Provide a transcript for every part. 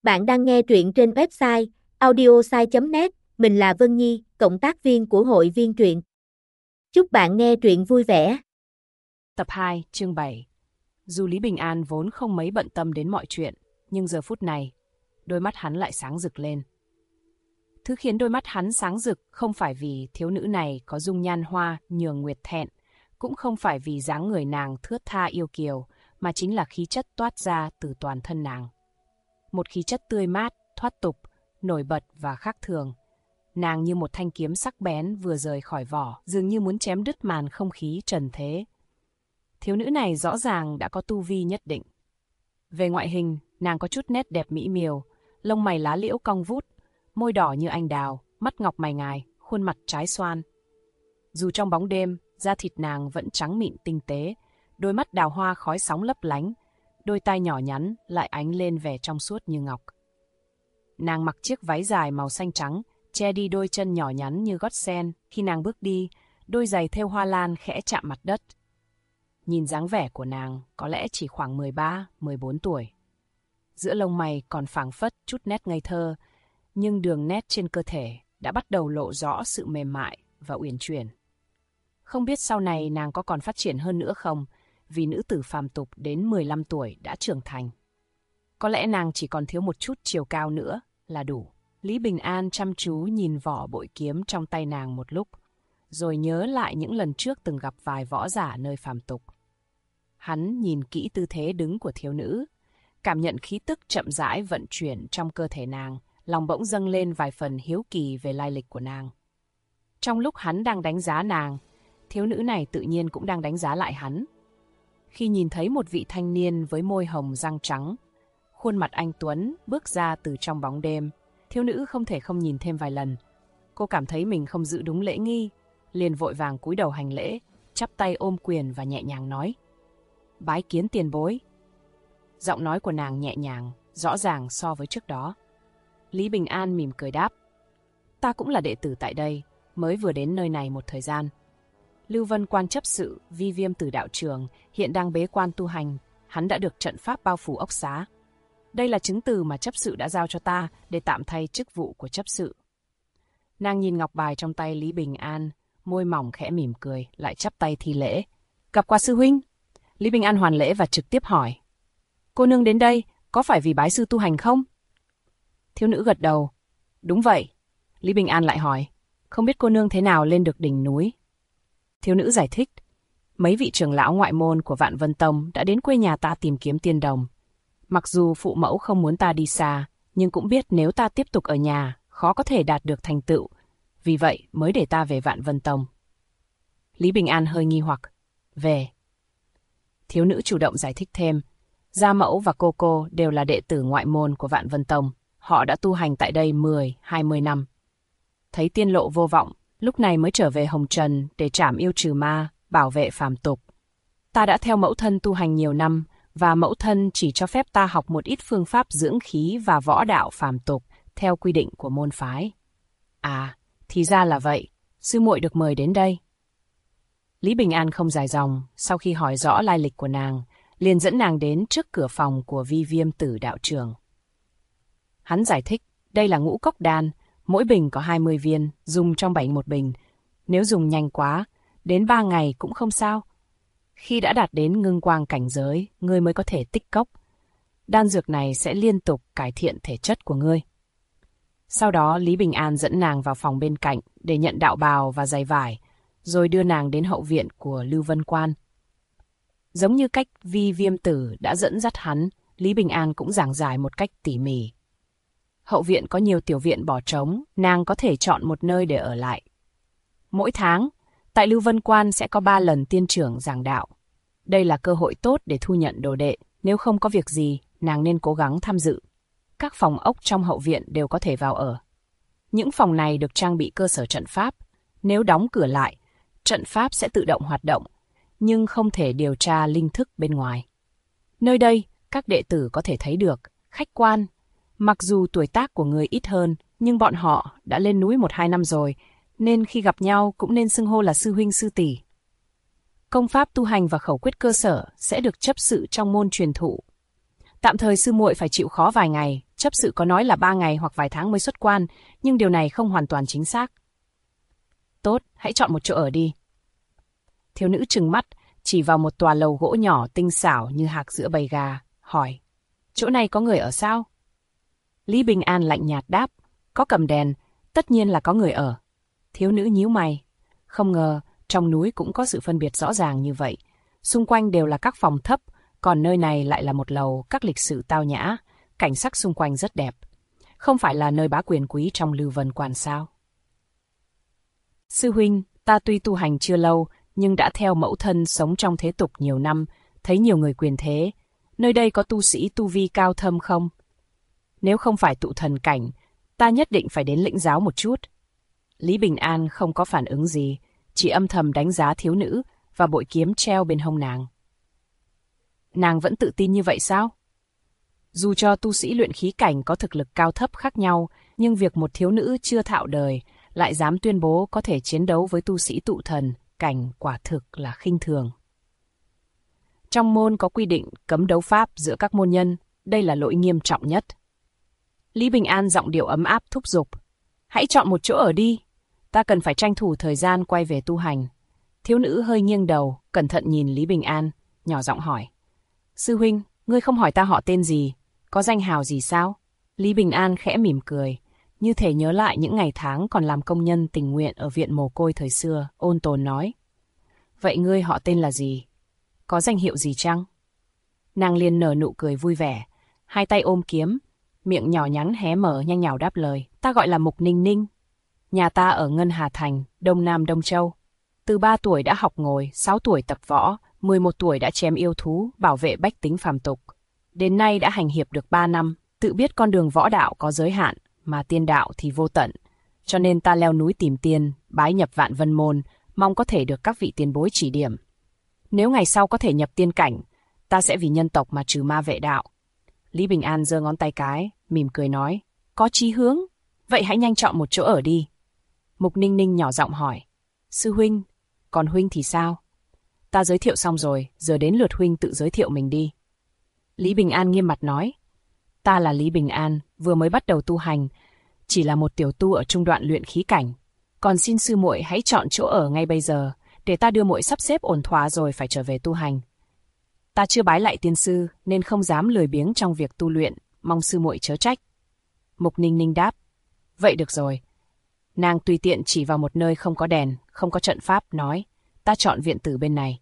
Bạn đang nghe truyện trên website audiosai.net, mình là Vân Nhi, cộng tác viên của hội viên truyện. Chúc bạn nghe truyện vui vẻ. Tập 2, chương 7. Dù Lý Bình An vốn không mấy bận tâm đến mọi chuyện, nhưng giờ phút này, đôi mắt hắn lại sáng rực lên. Thứ khiến đôi mắt hắn sáng rực không phải vì thiếu nữ này có dung nhan hoa nhường nguyệt thẹn, cũng không phải vì dáng người nàng thướt tha yêu kiều, mà chính là khí chất toát ra từ toàn thân nàng. Một khí chất tươi mát, thoát tục, nổi bật và khác thường. Nàng như một thanh kiếm sắc bén vừa rời khỏi vỏ, dường như muốn chém đứt màn không khí trần thế. Thiếu nữ này rõ ràng đã có tu vi nhất định. Về ngoại hình, nàng có chút nét đẹp mỹ miều, lông mày lá liễu cong vút, môi đỏ như anh đào, mắt ngọc mày ngài, khuôn mặt trái xoan. Dù trong bóng đêm, da thịt nàng vẫn trắng mịn tinh tế, đôi mắt đào hoa khói sóng lấp lánh, đôi tai nhỏ nhắn lại ánh lên vẻ trong suốt như ngọc. Nàng mặc chiếc váy dài màu xanh trắng, che đi đôi chân nhỏ nhắn như gót sen. Khi nàng bước đi, đôi giày thêu hoa lan khẽ chạm mặt đất. Nhìn dáng vẻ của nàng có lẽ chỉ khoảng 13, 14 tuổi. Giữa lông mày còn phảng phất chút nét ngây thơ, nhưng đường nét trên cơ thể đã bắt đầu lộ rõ sự mềm mại và uyển chuyển. Không biết sau này nàng có còn phát triển hơn nữa không, vì nữ tử phàm tục đến 15 tuổi đã trưởng thành. Có lẽ nàng chỉ còn thiếu một chút chiều cao nữa là đủ. Lý Bình An chăm chú nhìn vỏ bội kiếm trong tay nàng một lúc, rồi nhớ lại những lần trước từng gặp vài võ giả nơi phàm tục. Hắn nhìn kỹ tư thế đứng của thiếu nữ, cảm nhận khí tức chậm rãi vận chuyển trong cơ thể nàng, lòng bỗng dâng lên vài phần hiếu kỳ về lai lịch của nàng. Trong lúc hắn đang đánh giá nàng, thiếu nữ này tự nhiên cũng đang đánh giá lại hắn. Khi nhìn thấy một vị thanh niên với môi hồng răng trắng, khuôn mặt anh tuấn bước ra từ trong bóng đêm, thiếu nữ không thể không nhìn thêm vài lần. Cô cảm thấy mình không giữ đúng lễ nghi, liền vội vàng cúi đầu hành lễ, chắp tay ôm quyền và nhẹ nhàng nói: "Bái kiến tiền bối." Giọng nói của nàng nhẹ nhàng, rõ ràng so với trước đó. Lý Bình An mỉm cười đáp: "Ta cũng là đệ tử tại đây, mới vừa đến nơi này một thời gian. Lưu Vân Quan chấp sự Vi Viêm Tử đạo trường hiện đang bế quan tu hành, hắn đã được trận pháp bao phủ ốc xá. Đây là chứng từ mà chấp sự đã giao cho ta để tạm thay chức vụ của chấp sự." Nàng nhìn ngọc bài trong tay Lý Bình An, môi mỏng khẽ mỉm cười, lại chắp tay thi lễ: "Gặp qua sư huynh." Lý Bình An hoàn lễ và trực tiếp hỏi: "Cô nương đến đây có phải vì bái sư tu hành không?" Thiếu nữ gật đầu: "Đúng vậy." Lý Bình An lại hỏi: "Không biết cô nương thế nào lên được đỉnh núi?" Thiếu nữ giải thích: "Mấy vị trưởng lão ngoại môn của Vạn Vân Tông đã đến quê nhà ta tìm kiếm tiên đồng. Mặc dù phụ mẫu không muốn ta đi xa, nhưng cũng biết nếu ta tiếp tục ở nhà, khó có thể đạt được thành tựu. Vì vậy mới để ta về Vạn Vân Tông." Lý Bình An hơi nghi hoặc: "Về?" Thiếu nữ chủ động giải thích thêm: "Gia mẫu và cô đều là đệ tử ngoại môn của Vạn Vân Tông. Họ đã tu hành tại đây 10, 20 năm. Thấy tiên lộ vô vọng, lúc này mới trở về Hồng Trần để trảm yêu trừ ma, bảo vệ phàm tục. Ta đã theo mẫu thân tu hành nhiều năm, và mẫu thân chỉ cho phép ta học một ít phương pháp dưỡng khí và võ đạo phàm tục theo quy định của môn phái." "À, thì ra là vậy, sư muội được mời đến đây." Lý Bình An không dài dòng, sau khi hỏi rõ lai lịch của nàng, liền dẫn nàng đến trước cửa phòng của Vi Viêm Tử đạo trường. Hắn giải thích, đây là ngũ cốc đan, mỗi bình có 20 viên, dùng trong 7 một bình. Nếu dùng nhanh quá, đến 3 ngày cũng không sao. Khi đã đạt đến ngưng quang cảnh giới, ngươi mới có thể tích cốc. Đan dược này sẽ liên tục cải thiện thể chất của ngươi. Sau đó Lý Bình An dẫn nàng vào phòng bên cạnh để nhận đạo bào và giày vải, rồi đưa nàng đến hậu viện của Lưu Vân Quan. Giống như cách Vi Viêm Tử đã dẫn dắt hắn, Lý Bình An cũng giảng giải một cách tỉ mỉ. Hậu viện có nhiều tiểu viện bỏ trống, nàng có thể chọn một nơi để ở lại. Mỗi tháng, tại Lưu Vân Quan sẽ có 3 lần tiên trưởng giảng đạo. Đây là cơ hội tốt để thu nhận đồ đệ, nếu không có việc gì, nàng nên cố gắng tham dự. Các phòng ốc trong hậu viện đều có thể vào ở. Những phòng này được trang bị cơ sở trận pháp. Nếu đóng cửa lại, trận pháp sẽ tự động hoạt động, nhưng không thể điều tra linh thức bên ngoài. Nơi đây, các đệ tử có thể thấy được, khách quan. Mặc dù tuổi tác của người ít hơn, nhưng bọn họ đã lên núi 1-2 năm rồi, nên khi gặp nhau cũng nên xưng hô là sư huynh sư tỷ. Công pháp tu hành và khẩu quyết cơ sở sẽ được chấp sự trong môn truyền thụ. Tạm thời sư muội phải chịu khó vài ngày, Chấp sự có nói là 3 ngày hoặc vài tháng mới xuất quan, nhưng điều này không hoàn toàn chính xác. Tốt, hãy chọn một chỗ ở đi. Thiếu nữ trừng mắt, chỉ vào một tòa lầu gỗ nhỏ tinh xảo như hạc giữa bầy gà, hỏi. Chỗ này có người ở sao? Lý Bình An lạnh nhạt đáp. Có cầm đèn, tất nhiên là có người ở. Thiếu nữ nhíu mày. Không ngờ, trong núi cũng có sự phân biệt rõ ràng như vậy. Xung quanh đều là các phòng thấp, còn nơi này lại là một lầu các lịch sự tao nhã. Cảnh sắc xung quanh rất đẹp. Không phải là nơi bá quyền quý trong Lưu Vân Quan sao? Sư huynh, ta tuy tu hành chưa lâu, nhưng đã theo mẫu thân sống trong thế tục nhiều năm, thấy nhiều người quyền thế. Nơi đây có tu sĩ tu vi cao thâm không? Nếu không phải tụ thần cảnh, ta nhất định phải đến lĩnh giáo một chút. Lý Bình An không có phản ứng gì, chỉ âm thầm đánh giá thiếu nữ và bội kiếm treo bên hông nàng. Nàng vẫn tự tin như vậy sao? Dù cho tu sĩ luyện khí cảnh có thực lực cao thấp khác nhau, nhưng việc một thiếu nữ chưa thạo đời lại dám tuyên bố có thể chiến đấu với tu sĩ tụ thần cảnh quả thực là khinh thường. Trong môn có quy định cấm đấu pháp giữa các môn nhân, đây là lỗi nghiêm trọng nhất. Lý Bình An giọng điệu ấm áp thúc giục. Hãy chọn một chỗ ở đi, ta cần phải tranh thủ thời gian quay về tu hành. Thiếu nữ hơi nghiêng đầu, cẩn thận nhìn Lý Bình An, nhỏ giọng hỏi. Sư huynh, ngươi không hỏi ta họ tên gì, có danh hào gì sao? Lý Bình An khẽ mỉm cười, như thể nhớ lại những ngày tháng còn làm công nhân tình nguyện ở viện mồ côi thời xưa, ôn tồn nói. Vậy ngươi họ tên là gì? Có danh hiệu gì chăng? Nàng liền nở nụ cười vui vẻ, hai tay ôm kiếm, miệng nhỏ nhắn hé mở nhanh nhảu đáp lời. Ta gọi là Mục Ninh Ninh. Nhà ta ở Ngân Hà Thành, Đông Nam Đông Châu. Từ 3 tuổi đã học ngồi, 6 tuổi tập võ, 11 tuổi đã chém yêu thú, bảo vệ bách tính phàm tục. Đến nay đã hành hiệp được 3 năm, tự biết con đường võ đạo có giới hạn, mà tiên đạo thì vô tận. Cho nên ta leo núi tìm tiên, bái nhập Vạn Vân Môn, mong có thể được các vị tiền bối chỉ điểm. Nếu ngày sau có thể nhập tiên cảnh, ta sẽ vì nhân tộc mà trừ ma vệ đạo. Lý Bình An giơ ngón tay cái, mỉm cười nói. Có chí hướng, vậy hãy nhanh chọn một chỗ ở đi. Mục Ninh Ninh nhỏ giọng hỏi. Sư huynh, còn huynh thì sao? Ta giới thiệu xong rồi, giờ đến lượt huynh tự giới thiệu mình đi. Lý Bình An nghiêm mặt nói. Ta là Lý Bình An, vừa mới bắt đầu tu hành, chỉ là một tiểu tu ở trung đoạn luyện khí cảnh. Còn xin sư muội hãy chọn chỗ ở ngay bây giờ, để ta đưa muội sắp xếp ổn thỏa rồi phải trở về tu hành. Ta chưa bái lại tiên sư, nên không dám lười biếng trong việc tu luyện, mong sư muội chớ trách. Mục Ninh Ninh đáp. Vậy được rồi. Nàng tùy tiện chỉ vào một nơi không có đèn, không có trận pháp, nói. Ta chọn viện tử bên này.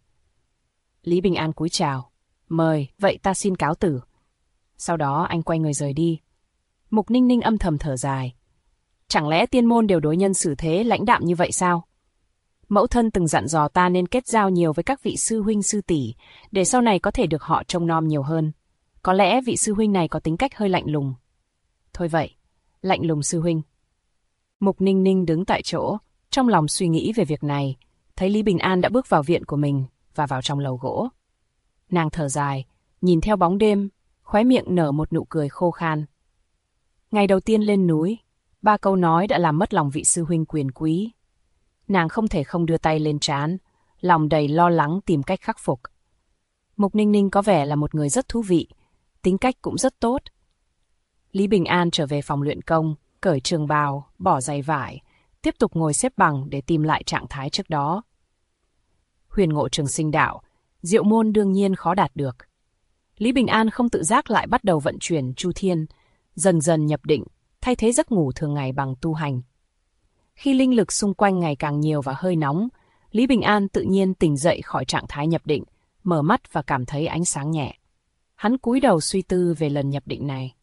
Lý Bình An cúi chào. Mời, vậy ta xin cáo tử. Sau đó anh quay người rời đi. Mục Ninh Ninh âm thầm thở dài. Chẳng lẽ tiên môn đều đối nhân xử thế lãnh đạm như vậy sao? Mẫu thân từng dặn dò ta nên kết giao nhiều với các vị sư huynh sư tỷ, để sau này có thể được họ trông nom nhiều hơn. Có lẽ vị sư huynh này có tính cách hơi lạnh lùng. Thôi vậy, lạnh lùng sư huynh. Mục Ninh Ninh đứng tại chỗ, trong lòng suy nghĩ về việc này, thấy Lý Bình An đã bước vào viện của mình và vào trong lầu gỗ. Nàng thở dài, nhìn theo bóng đêm, khóe miệng nở một nụ cười khô khan. Ngày đầu tiên lên núi, 3 câu nói đã làm mất lòng vị sư huynh quyền quý. Nàng không thể không đưa tay lên trán, lòng đầy lo lắng tìm cách khắc phục. Mục Ninh Ninh có vẻ là một người rất thú vị, tính cách cũng rất tốt. Lý Bình An trở về phòng luyện công, cởi trường bào, bỏ giày vải, tiếp tục ngồi xếp bằng để tìm lại trạng thái trước đó. Huyền ngộ trường sinh đạo, diệu môn đương nhiên khó đạt được. Lý Bình An không tự giác lại bắt đầu vận chuyển chu thiên, dần dần nhập định, thay thế giấc ngủ thường ngày bằng tu hành. Khi linh lực xung quanh ngày càng nhiều và hơi nóng, Lý Bình An tự nhiên tỉnh dậy khỏi trạng thái nhập định, mở mắt và cảm thấy ánh sáng nhẹ. Hắn cúi đầu suy tư về lần nhập định này.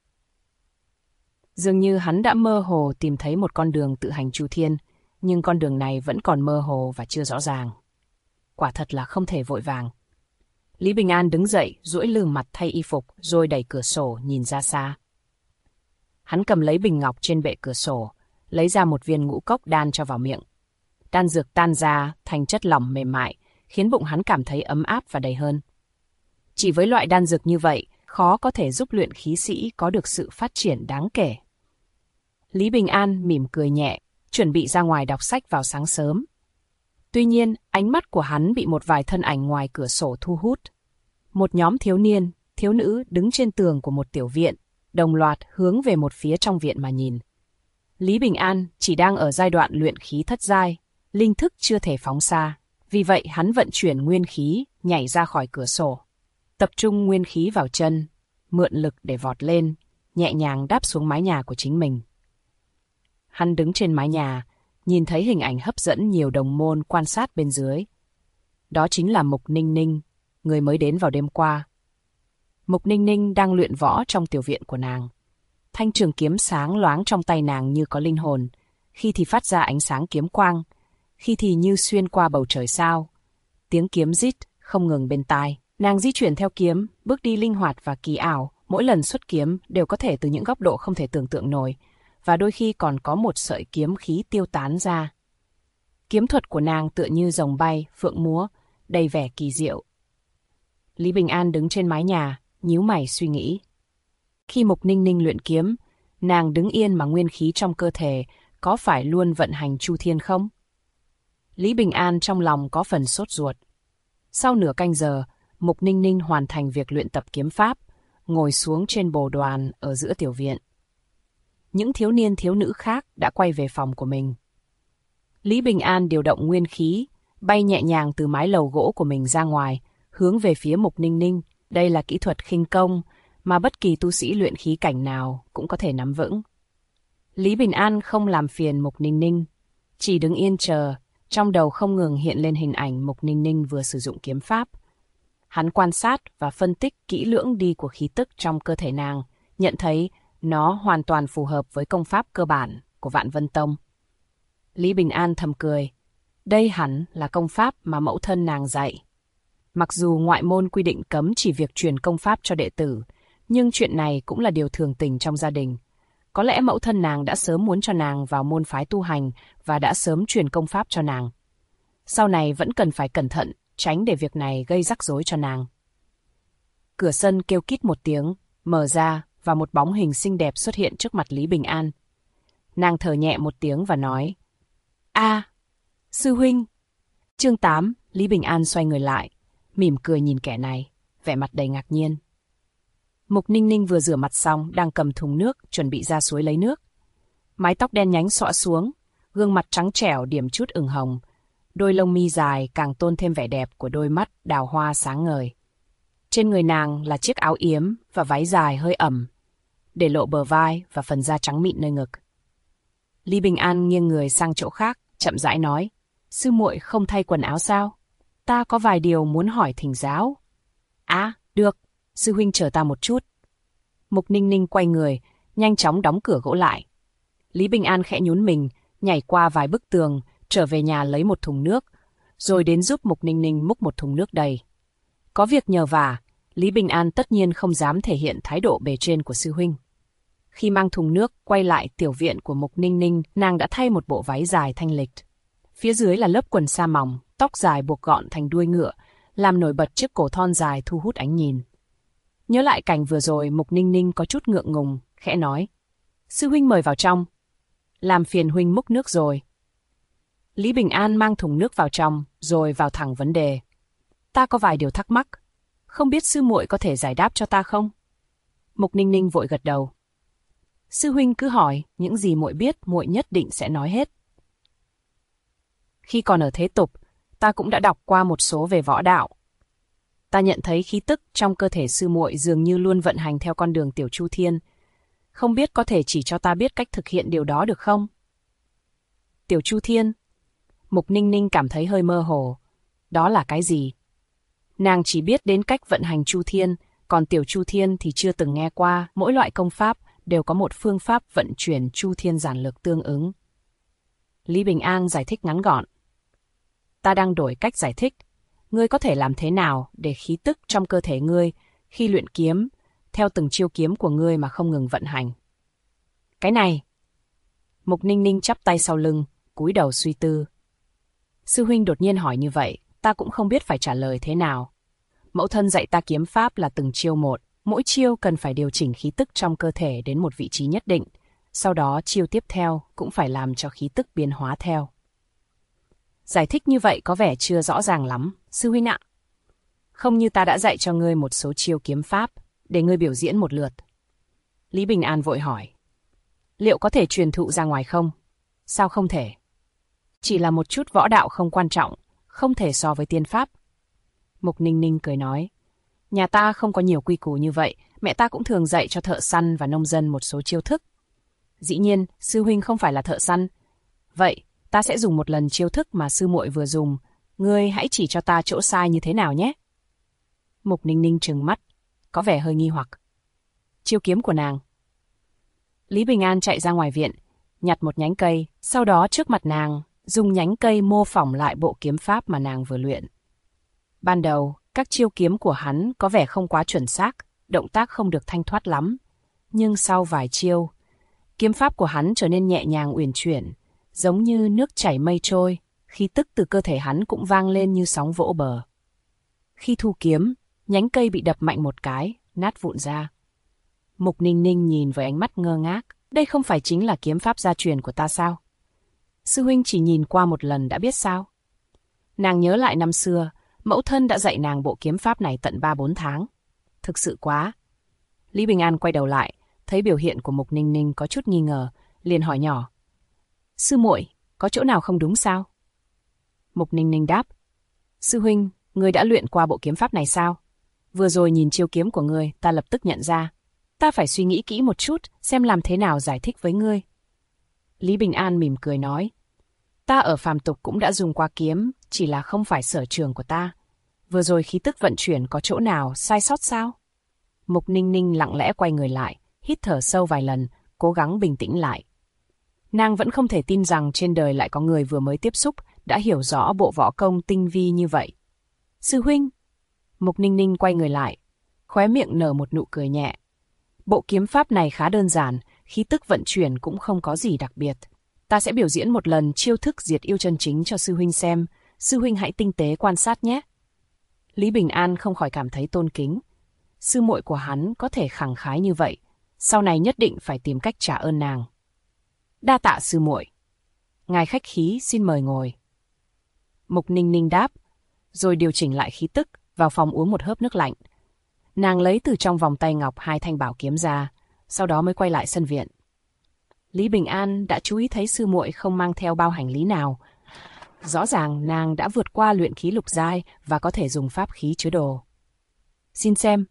Dường như hắn đã mơ hồ tìm thấy một con đường tự hành chu thiên, nhưng con đường này vẫn còn mơ hồ và chưa rõ ràng. Quả thật là không thể vội vàng. Lý Bình An đứng dậy, duỗi lưng mặt thay y phục, rồi đẩy cửa sổ nhìn ra xa. Hắn cầm lấy bình ngọc trên bệ cửa sổ, lấy ra một viên ngũ cốc đan cho vào miệng. Đan dược tan ra thành chất lỏng mềm mại, khiến bụng hắn cảm thấy ấm áp và đầy hơn. Chỉ với loại đan dược như vậy, khó có thể giúp luyện khí sĩ có được sự phát triển đáng kể. Lý Bình An mỉm cười nhẹ, chuẩn bị ra ngoài đọc sách vào sáng sớm. Tuy nhiên, ánh mắt của hắn bị một vài thân ảnh ngoài cửa sổ thu hút. Một nhóm thiếu niên, thiếu nữ đứng trên tường của một tiểu viện, đồng loạt hướng về một phía trong viện mà nhìn. Lý Bình An chỉ đang ở giai đoạn luyện khí thất giai, linh thức chưa thể phóng xa, vì vậy hắn vận chuyển nguyên khí, nhảy ra khỏi cửa sổ. Tập trung nguyên khí vào chân, mượn lực để vọt lên, nhẹ nhàng đáp xuống mái nhà của chính mình. Hắn đứng trên mái nhà, nhìn thấy hình ảnh hấp dẫn nhiều đồng môn quan sát bên dưới. Đó chính là Mục Ninh Ninh, người mới đến vào đêm qua. Mục Ninh Ninh đang luyện võ trong tiểu viện của nàng. Thanh trường kiếm sáng loáng trong tay nàng như có linh hồn, khi thì phát ra ánh sáng kiếm quang, khi thì như xuyên qua bầu trời sao. Tiếng kiếm rít không ngừng bên tai. Nàng di chuyển theo kiếm, bước đi linh hoạt và kỳ ảo, mỗi lần xuất kiếm đều có thể từ những góc độ không thể tưởng tượng nổi, và đôi khi còn có một sợi kiếm khí tiêu tán ra. Kiếm thuật của nàng tựa như rồng bay, phượng múa, đầy vẻ kỳ diệu. Lý Bình An đứng trên mái nhà, nhíu mày suy nghĩ. Khi Mục Ninh Ninh luyện kiếm, nàng đứng yên mà nguyên khí trong cơ thể có phải luôn vận hành chu thiên không? Lý Bình An trong lòng có phần sốt ruột. Sau nửa canh giờ, Mục Ninh Ninh hoàn thành việc luyện tập kiếm pháp, ngồi xuống trên bồ đoàn ở giữa tiểu viện. Những thiếu niên thiếu nữ khác đã quay về phòng của mình. Lý Bình An điều động nguyên khí, bay nhẹ nhàng từ mái lầu gỗ của mình ra ngoài, hướng về phía Mục Ninh Ninh. Đây là kỹ thuật khinh công mà bất kỳ tu sĩ luyện khí cảnh nào cũng có thể nắm vững. Lý Bình An không làm phiền Mục Ninh Ninh, chỉ đứng yên chờ, trong đầu không ngừng hiện lên hình ảnh Mục Ninh Ninh vừa sử dụng kiếm pháp. Hắn quan sát và phân tích kỹ lưỡng đi của khí tức trong cơ thể nàng, nhận thấy nó hoàn toàn phù hợp với công pháp cơ bản của Vạn Vân Tông. Lý Bình An thầm cười. Đây hẳn là công pháp mà mẫu thân nàng dạy. Mặc dù ngoại môn quy định cấm chỉ việc truyền công pháp cho đệ tử, nhưng chuyện này cũng là điều thường tình trong gia đình. Có lẽ mẫu thân nàng đã sớm muốn cho nàng vào môn phái tu hành và đã sớm truyền công pháp cho nàng. Sau này vẫn cần phải cẩn thận, tránh để việc này gây rắc rối cho nàng. Cửa sân kêu kít một tiếng, mở ra và một bóng hình xinh đẹp xuất hiện trước mặt Lý Bình An. Nàng thở nhẹ một tiếng và nói: Sư huynh. Chương 8, Lý Bình An xoay người lại, mỉm cười nhìn kẻ này, vẻ mặt đầy ngạc nhiên. Mục Ninh Ninh vừa rửa mặt xong, đang cầm thùng nước, chuẩn bị ra suối lấy nước. Mái tóc đen nhánh xõa xuống, gương mặt trắng trẻo điểm chút ửng hồng. Đôi lông mi dài càng tôn thêm vẻ đẹp của đôi mắt đào hoa sáng ngời. Trên người nàng là chiếc áo yếm và váy dài hơi ẩm, để lộ bờ vai và phần da trắng mịn nơi ngực. Lý Bình An nghiêng người sang chỗ khác, chậm rãi nói: Sư muội không thay quần áo sao? Ta có vài điều muốn hỏi thỉnh giáo. Được, sư huynh chờ ta một chút. Mục Ninh Ninh quay người, nhanh chóng đóng cửa gỗ lại. Lý Bình An khẽ nhún mình, nhảy qua vài bức tường, trở về nhà lấy một thùng nước, rồi đến giúp Mục Ninh Ninh múc một thùng nước đầy. Có việc nhờ vả, Lý Bình An tất nhiên không dám thể hiện thái độ bề trên của sư huynh. Khi mang thùng nước quay lại tiểu viện của Mục Ninh Ninh, nàng đã thay một bộ váy dài thanh lịch. Phía dưới là lớp quần sa mỏng, tóc dài buộc gọn thành đuôi ngựa, làm nổi bật chiếc cổ thon dài thu hút ánh nhìn. Nhớ lại cảnh vừa rồi, Mục Ninh Ninh có chút ngượng ngùng, khẽ nói: Sư huynh mời vào trong. Làm phiền huynh múc nước rồi. Lý Bình An mang thùng nước vào trong, rồi vào thẳng vấn đề. Ta có vài điều thắc mắc, không biết sư muội có thể giải đáp cho ta không? Mục Ninh Ninh vội gật đầu. Sư huynh cứ hỏi, những gì muội biết muội nhất định sẽ nói hết. Khi còn ở thế tục, ta cũng đã đọc qua một số về võ đạo. Ta nhận thấy khí tức trong cơ thể sư muội dường như luôn vận hành theo con đường tiểu chu thiên. Không biết có thể chỉ cho ta biết cách thực hiện điều đó được không? Tiểu chu thiên? Mục Ninh Ninh cảm thấy hơi mơ hồ. Đó là cái gì? Nàng chỉ biết đến cách vận hành chu thiên, còn tiểu chu thiên thì chưa từng nghe qua. Mỗi loại công pháp đều có một phương pháp vận chuyển chu thiên giản lược tương ứng. Lý Bình An giải thích ngắn gọn. Ta đang đổi cách giải thích. Ngươi có thể làm thế nào để khí tức trong cơ thể ngươi khi luyện kiếm, theo từng chiêu kiếm của ngươi mà không ngừng vận hành? Cái này. Mục Ninh Ninh chắp tay sau lưng, cúi đầu suy tư. Sư huynh đột nhiên hỏi như vậy, ta cũng không biết phải trả lời thế nào. Mẫu thân dạy ta kiếm pháp là từng chiêu một, mỗi chiêu cần phải điều chỉnh khí tức trong cơ thể đến một vị trí nhất định, sau đó chiêu tiếp theo cũng phải làm cho khí tức biến hóa theo. Giải thích như vậy có vẻ chưa rõ ràng lắm, sư huynh ạ. Không như ta đã dạy cho ngươi một số chiêu kiếm pháp, để ngươi biểu diễn một lượt. Lý Bình An vội hỏi. Liệu có thể truyền thụ ra ngoài không? Sao không thể? Chỉ là một chút võ đạo không quan trọng, không thể so với tiên pháp. Mục Ninh Ninh cười nói. Nhà ta không có nhiều quy củ như vậy, mẹ ta cũng thường dạy cho thợ săn và nông dân một số chiêu thức. Dĩ nhiên, sư huynh không phải là thợ săn. Vậy, ta sẽ dùng một lần chiêu thức mà sư muội vừa dùng. Ngươi hãy chỉ cho ta chỗ sai như thế nào nhé. Mục Ninh Ninh trừng mắt, có vẻ hơi nghi hoặc. Chiêu kiếm của nàng. Lý Bình An chạy ra ngoài viện, nhặt một nhánh cây, sau đó trước mặt nàng, dùng nhánh cây mô phỏng lại bộ kiếm pháp mà nàng vừa luyện. Ban đầu, các chiêu kiếm của hắn có vẻ không quá chuẩn xác, động tác không được thanh thoát lắm. Nhưng sau vài chiêu, kiếm pháp của hắn trở nên nhẹ nhàng uyển chuyển, giống như nước chảy mây trôi, khí tức từ cơ thể hắn cũng vang lên như sóng vỗ bờ. Khi thu kiếm, nhánh cây bị đập mạnh một cái, nát vụn ra. Mục Ninh Ninh nhìn với ánh mắt ngơ ngác, đây không phải chính là kiếm pháp gia truyền của ta sao? Sư huynh chỉ nhìn qua một lần đã biết sao? Nàng nhớ lại năm xưa, mẫu thân đã dạy nàng bộ kiếm pháp này tận 3-4 tháng. Thực sự quá. Lý Bình An quay đầu lại, thấy biểu hiện của Mục Ninh Ninh có chút nghi ngờ, liền hỏi nhỏ. Sư muội, có chỗ nào không đúng sao? Mục Ninh Ninh đáp. Sư huynh, ngươi đã luyện qua bộ kiếm pháp này sao? Vừa rồi nhìn chiêu kiếm của ngươi, ta lập tức nhận ra. Ta phải suy nghĩ kỹ một chút, xem làm thế nào giải thích với ngươi. Lý Bình An mỉm cười nói. Ta ở phàm tục cũng đã dùng qua kiếm, chỉ là không phải sở trường của ta. Vừa rồi khí tức vận chuyển có chỗ nào sai sót sao? Mục Ninh Ninh lặng lẽ quay người lại, hít thở sâu vài lần, cố gắng bình tĩnh lại. Nàng vẫn không thể tin rằng trên đời lại có người vừa mới tiếp xúc, đã hiểu rõ bộ võ công tinh vi như vậy. Sư huynh! Mục Ninh Ninh quay người lại, khóe miệng nở một nụ cười nhẹ. Bộ kiếm pháp này khá đơn giản, khí tức vận chuyển cũng không có gì đặc biệt. Ta sẽ biểu diễn một lần chiêu thức diệt yêu chân chính cho sư huynh xem, sư huynh hãy tinh tế quan sát nhé. Lý Bình An không khỏi cảm thấy tôn kính. Sư muội của hắn có thể khẳng khái như vậy, sau này nhất định phải tìm cách trả ơn nàng. Đa tạ sư muội. Ngài khách khí xin mời ngồi. Mục Ninh Ninh đáp, rồi điều chỉnh lại khí tức, vào phòng uống một hớp nước lạnh. Nàng lấy từ trong vòng tay ngọc 2 thanh bảo kiếm ra, sau đó mới quay lại sân viện. Lý Bình An đã chú ý thấy sư muội không mang theo bao hành lý nào. Rõ ràng nàng đã vượt qua luyện khí lục giai và có thể dùng pháp khí chứa đồ. Xin xem.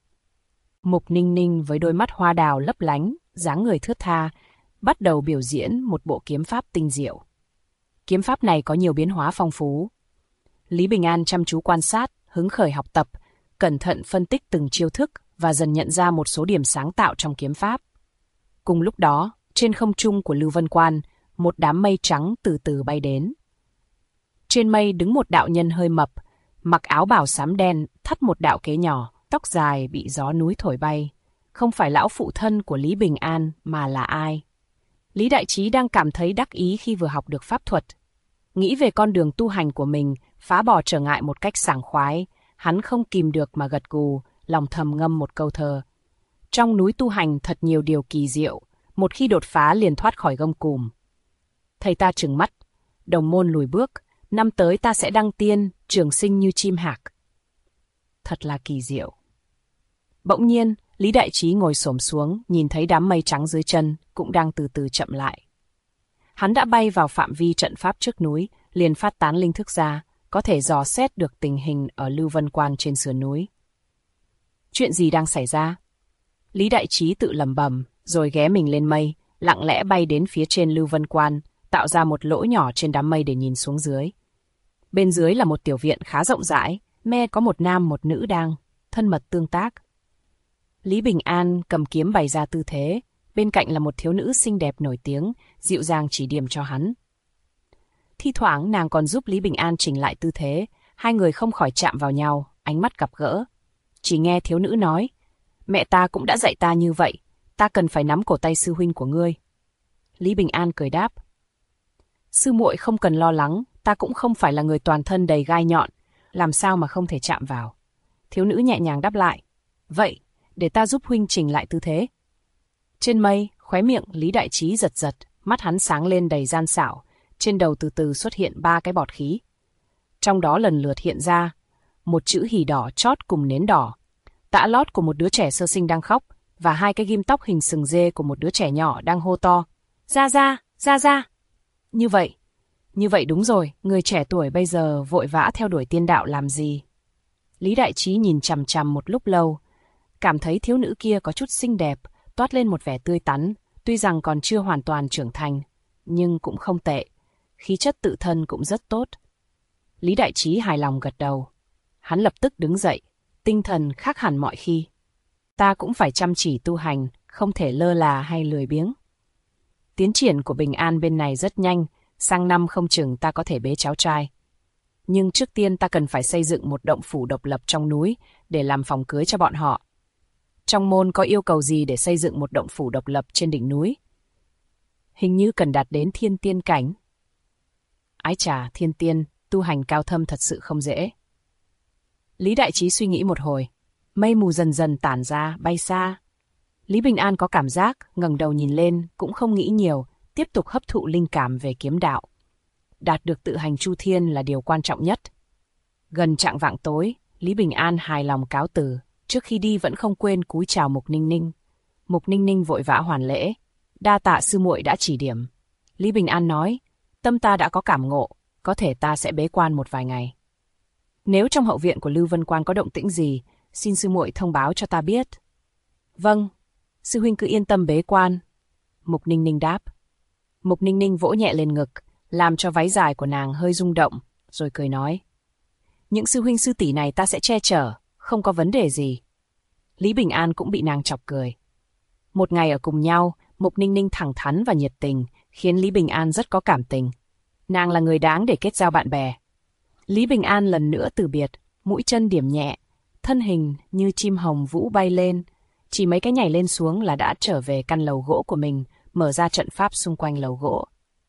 Mục Ninh Ninh với đôi mắt hoa đào lấp lánh, dáng người thướt tha, bắt đầu biểu diễn một bộ kiếm pháp tinh diệu. Kiếm pháp này có nhiều biến hóa phong phú. Lý Bình An chăm chú quan sát, hứng khởi học tập, cẩn thận phân tích từng chiêu thức và dần nhận ra một số điểm sáng tạo trong kiếm pháp. Cùng lúc đó, trên không trung của Lưu Vân Quan, một đám mây trắng từ từ bay đến. Trên mây đứng một đạo nhân hơi mập, mặc áo bào xám đen, thắt một đạo kế nhỏ, tóc dài bị gió núi thổi bay. Không phải lão phụ thân của Lý Bình An mà là ai? Lý Đại Trí đang cảm thấy đắc ý khi vừa học được pháp thuật. Nghĩ về con đường tu hành của mình, phá bỏ trở ngại một cách sảng khoái, hắn không kìm được mà gật gù, lòng thầm ngâm một câu thơ. Trong núi tu hành thật nhiều điều kỳ diệu, một khi đột phá liền thoát khỏi gông cùm. Thầy ta trừng mắt, đồng môn lùi bước, năm tới ta sẽ đăng tiên, trường sinh như chim hạc. Thật là kỳ diệu. Bỗng nhiên, Lý Đại Trí ngồi xổm xuống, nhìn thấy đám mây trắng dưới chân, cũng đang từ từ chậm lại. Hắn đã bay vào phạm vi trận pháp trước núi, liền phát tán linh thức ra, có thể dò xét được tình hình ở Lưu Vân Quan trên sườn núi. Chuyện gì đang xảy ra? Lý Đại Trí tự lẩm bẩm, rồi ghé mình lên mây, lặng lẽ bay đến phía trên Lưu Vân Quan, tạo ra một lỗ nhỏ trên đám mây để nhìn xuống dưới. Bên dưới là một tiểu viện khá rộng rãi, có một nam một nữ đang thân mật tương tác. Lý Bình An cầm kiếm bày ra tư thế, bên cạnh là một thiếu nữ xinh đẹp nổi tiếng, dịu dàng chỉ điểm cho hắn. Thi thoảng nàng còn giúp Lý Bình An chỉnh lại tư thế, hai người không khỏi chạm vào nhau, ánh mắt gặp gỡ. Chỉ nghe thiếu nữ nói, mẹ ta cũng đã dạy ta như vậy, ta cần phải nắm cổ tay sư huynh của ngươi. Lý Bình An cười đáp, sư muội không cần lo lắng, ta cũng không phải là người toàn thân đầy gai nhọn, làm sao mà không thể chạm vào. Thiếu nữ nhẹ nhàng đáp lại, vậy, để ta giúp huynh chỉnh lại tư thế. Trên mây, khóe miệng Lý Đại Trí giật giật, mắt hắn sáng lên đầy gian xảo, trên đầu từ từ xuất hiện 3 cái bọt khí. Trong đó lần lượt hiện ra một chữ hỉ đỏ chót cùng nến đỏ, tã lót của một đứa trẻ sơ sinh đang khóc, và hai cái ghim tóc hình sừng dê của một đứa trẻ nhỏ đang hô to. Ra ra, ra ra. Như vậy đúng rồi, người trẻ tuổi bây giờ vội vã theo đuổi tiên đạo làm gì? Lý Đại Trí nhìn chằm chằm một lúc lâu, cảm thấy thiếu nữ kia có chút xinh đẹp, toát lên một vẻ tươi tắn, tuy rằng còn chưa hoàn toàn trưởng thành, nhưng cũng không tệ, khí chất tự thân cũng rất tốt. Lý Đại Trí hài lòng gật đầu. Hắn lập tức đứng dậy, tinh thần khác hẳn mọi khi. Ta cũng phải chăm chỉ tu hành, không thể lơ là hay lười biếng. Tiến triển của Bình An bên này rất nhanh, sang năm không chừng ta có thể bế cháu trai. Nhưng trước tiên ta cần phải xây dựng một động phủ độc lập trong núi để làm phòng cưới cho bọn họ. Trong môn có yêu cầu gì để xây dựng một động phủ độc lập trên đỉnh núi? Hình như cần đạt đến thiên tiên cảnh. Ái chà, thiên tiên, tu hành cao thâm thật sự không dễ. Lý Đại Trí suy nghĩ một hồi, mây mù dần dần tản ra, bay xa. Lý Bình An có cảm giác, ngẩng đầu nhìn lên, cũng không nghĩ nhiều, tiếp tục hấp thụ linh cảm về kiếm đạo. Đạt được tự hành chu thiên là điều quan trọng nhất. Gần chạng vạng tối, Lý Bình An hài lòng cáo từ, trước khi đi vẫn không quên cúi chào Mục Ninh Ninh. Mục Ninh Ninh vội vã hoàn lễ, đa tạ sư muội đã chỉ điểm. Lý Bình An nói, tâm ta đã có cảm ngộ, có thể ta sẽ bế quan một vài ngày. Nếu trong hậu viện của Lưu Vân Quan có động tĩnh gì, xin sư muội thông báo cho ta biết. Vâng, sư huynh cứ yên tâm bế quan. Mục Ninh Ninh đáp. Mục Ninh Ninh vỗ nhẹ lên ngực, làm cho váy dài của nàng hơi rung động, rồi cười nói. Những sư huynh sư tỷ này ta sẽ che chở, không có vấn đề gì. Lý Bình An cũng bị nàng chọc cười. Một ngày ở cùng nhau, Mục Ninh Ninh thẳng thắn và nhiệt tình, khiến Lý Bình An rất có cảm tình. Nàng là người đáng để kết giao bạn bè. Lý Bình An lần nữa từ biệt, mũi chân điểm nhẹ, thân hình như chim hồng vũ bay lên, chỉ mấy cái nhảy lên xuống là đã trở về căn lầu gỗ của mình, mở ra trận pháp xung quanh lầu gỗ.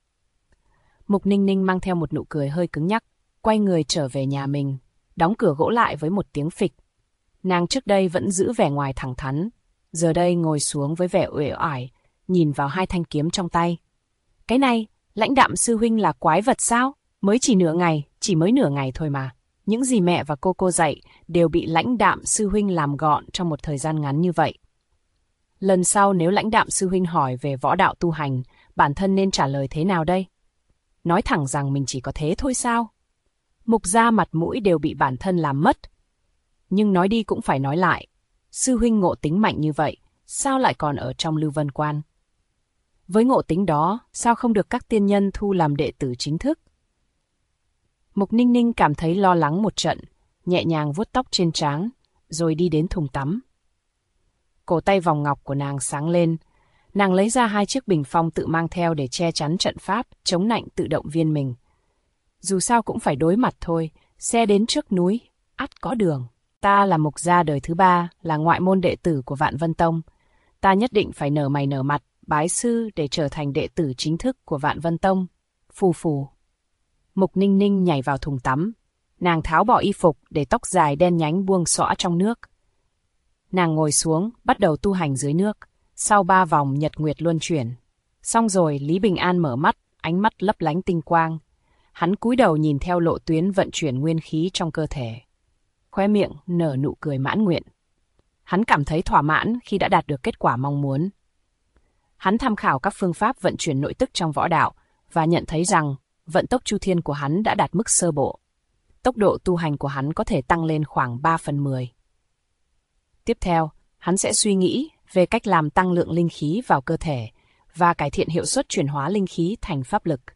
Mục Ninh Ninh mang theo một nụ cười hơi cứng nhắc, quay người trở về nhà mình, đóng cửa gỗ lại với một tiếng phịch. Nàng trước đây vẫn giữ vẻ ngoài thẳng thắn, giờ đây ngồi xuống với vẻ uể oải, nhìn vào hai thanh kiếm trong tay. Cái này, Lãnh Đạm sư huynh là quái vật sao? Chỉ mới nửa ngày thôi mà. Những gì mẹ và cô dạy đều bị Lãnh Đạm sư huynh làm gọn trong một thời gian ngắn như vậy. Lần sau nếu Lãnh Đạm sư huynh hỏi về võ đạo tu hành, bản thân nên trả lời thế nào đây? Nói thẳng rằng mình chỉ có thế thôi sao? Mục gia mặt mũi đều bị bản thân làm mất. Nhưng nói đi cũng phải nói lại. Sư huynh ngộ tính mạnh như vậy, sao lại còn ở trong Lưu Vân Quan? Với ngộ tính đó, sao không được các tiên nhân thu làm đệ tử chính thức? Mục Ninh Ninh cảm thấy lo lắng một trận, nhẹ nhàng vuốt tóc trên trán, rồi đi đến thùng tắm. Cổ tay vòng ngọc của nàng sáng lên, nàng lấy ra hai chiếc bình phong tự mang theo để che chắn trận pháp, chống nạnh tự động viên mình. Dù sao cũng phải đối mặt thôi, xe đến trước núi, ắt có đường. Ta là Mục gia đời thứ 3, là ngoại môn đệ tử của Vạn Vân Tông. Ta nhất định phải nở mày nở mặt, bái sư để trở thành đệ tử chính thức của Vạn Vân Tông. Phù phù. Mục Ninh Ninh nhảy vào thùng tắm. Nàng tháo bỏ y phục để tóc dài đen nhánh buông xõa trong nước. Nàng ngồi xuống, bắt đầu tu hành dưới nước. Sau 3 vòng nhật nguyệt luân chuyển. Xong rồi Lý Bình An mở mắt, ánh mắt lấp lánh tinh quang. Hắn cúi đầu nhìn theo lộ tuyến vận chuyển nguyên khí trong cơ thể. Khóe miệng nở nụ cười mãn nguyện. Hắn cảm thấy thỏa mãn khi đã đạt được kết quả mong muốn. Hắn tham khảo các phương pháp vận chuyển nội tức trong võ đạo và nhận thấy rằng vận tốc chu thiên của hắn đã đạt mức sơ bộ. Tốc độ tu hành của hắn có thể tăng lên khoảng 3/10. Tiếp theo, hắn sẽ suy nghĩ về cách làm tăng lượng linh khí vào cơ thể và cải thiện hiệu suất chuyển hóa linh khí thành pháp lực.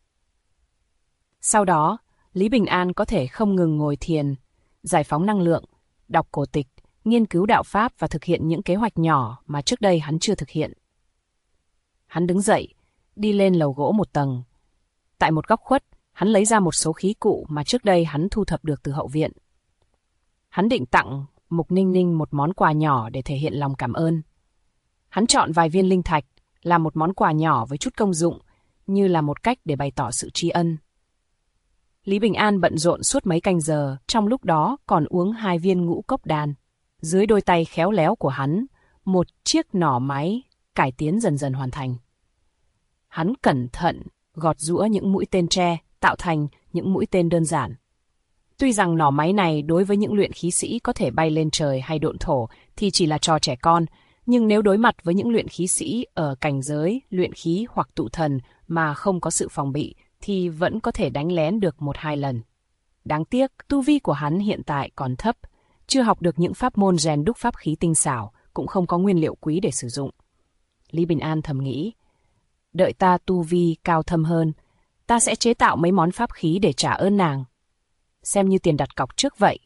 Sau đó, Lý Bình An có thể không ngừng ngồi thiền, giải phóng năng lượng, đọc cổ tịch, nghiên cứu đạo pháp và thực hiện những kế hoạch nhỏ mà trước đây hắn chưa thực hiện. Hắn đứng dậy, đi lên lầu gỗ một tầng. Tại một góc khuất, hắn lấy ra một số khí cụ mà trước đây hắn thu thập được từ hậu viện. Hắn định tặng Mục Ninh Ninh một món quà nhỏ để thể hiện lòng cảm ơn. Hắn chọn vài viên linh thạch, làm một món quà nhỏ với chút công dụng, như là một cách để bày tỏ sự tri ân. Lý Bình An bận rộn suốt mấy canh giờ, trong lúc đó còn uống 2 viên ngũ cốc đan. Dưới đôi tay khéo léo của hắn, một chiếc nỏ máy cải tiến dần dần hoàn thành. Hắn cẩn thận gọt giũa những mũi tên tre, tạo thành những mũi tên đơn giản. Tuy rằng nỏ máy này đối với những luyện khí sĩ có thể bay lên trời hay độn thổ thì chỉ là trò trẻ con, Nhưng nếu đối mặt với những luyện khí sĩ ở cảnh giới, luyện khí hoặc tụ thần mà không có sự phòng bị, thì vẫn có thể đánh lén được 1-2 lần. Đáng tiếc, tu vi của hắn hiện tại còn thấp, chưa học được những pháp môn rèn đúc pháp khí tinh xảo, cũng không có nguyên liệu quý để sử dụng. Lý Bình An thầm nghĩ, đợi ta tu vi cao thâm hơn, ta sẽ chế tạo mấy món pháp khí để trả ơn nàng. Xem như tiền đặt cọc trước vậy.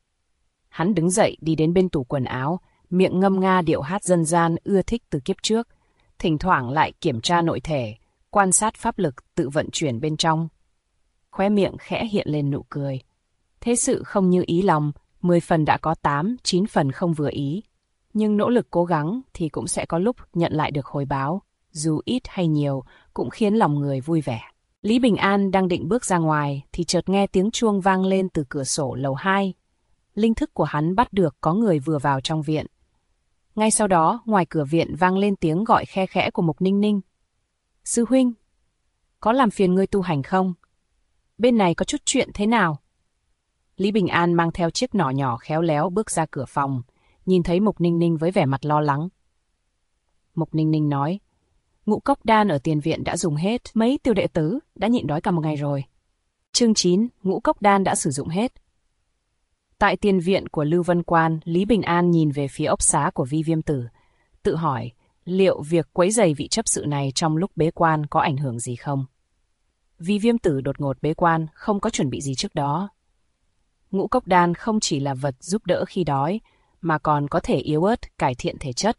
Hắn đứng dậy đi đến bên tủ quần áo, miệng ngâm nga điệu hát dân gian ưa thích từ kiếp trước, thỉnh thoảng lại kiểm tra nội thể, quan sát pháp lực tự vận chuyển bên trong. Khóe miệng khẽ hiện lên nụ cười. Thế sự không như ý lòng, 10 phần đã có 8-9 phần không vừa ý. Nhưng nỗ lực cố gắng thì cũng sẽ có lúc nhận lại được hồi báo, dù ít hay nhiều cũng khiến lòng người vui vẻ. Lý Bình An đang định bước ra ngoài thì chợt nghe tiếng chuông vang lên từ cửa sổ lầu 2. Linh thức của hắn bắt được có người vừa vào trong viện. Ngay sau đó, ngoài cửa viện vang lên tiếng gọi khe khẽ của Mục Ninh Ninh. Sư huynh, có làm phiền ngươi tu hành không? Bên này có chút chuyện thế nào? Lý Bình An mang theo chiếc nỏ nhỏ khéo léo bước ra cửa phòng, nhìn thấy Mục Ninh Ninh với vẻ mặt lo lắng. Mục Ninh Ninh nói, ngũ cốc đan ở tiền viện đã dùng hết, mấy tiểu đệ tử đã nhịn đói cả một ngày rồi. Chương 9, ngũ cốc đan đã sử dụng hết. Tại tiền viện của Lưu Vân Quan, Lý Bình An nhìn về phía ốc xá của Vi Viêm Tử, tự hỏi liệu việc quấy rầy vị chấp sự này trong lúc bế quan có ảnh hưởng gì không? Vi Viêm Tử đột ngột bế quan, không có chuẩn bị gì trước đó. Ngũ cốc đan không chỉ là vật giúp đỡ khi đói, mà còn có thể yếu ớt, cải thiện thể chất.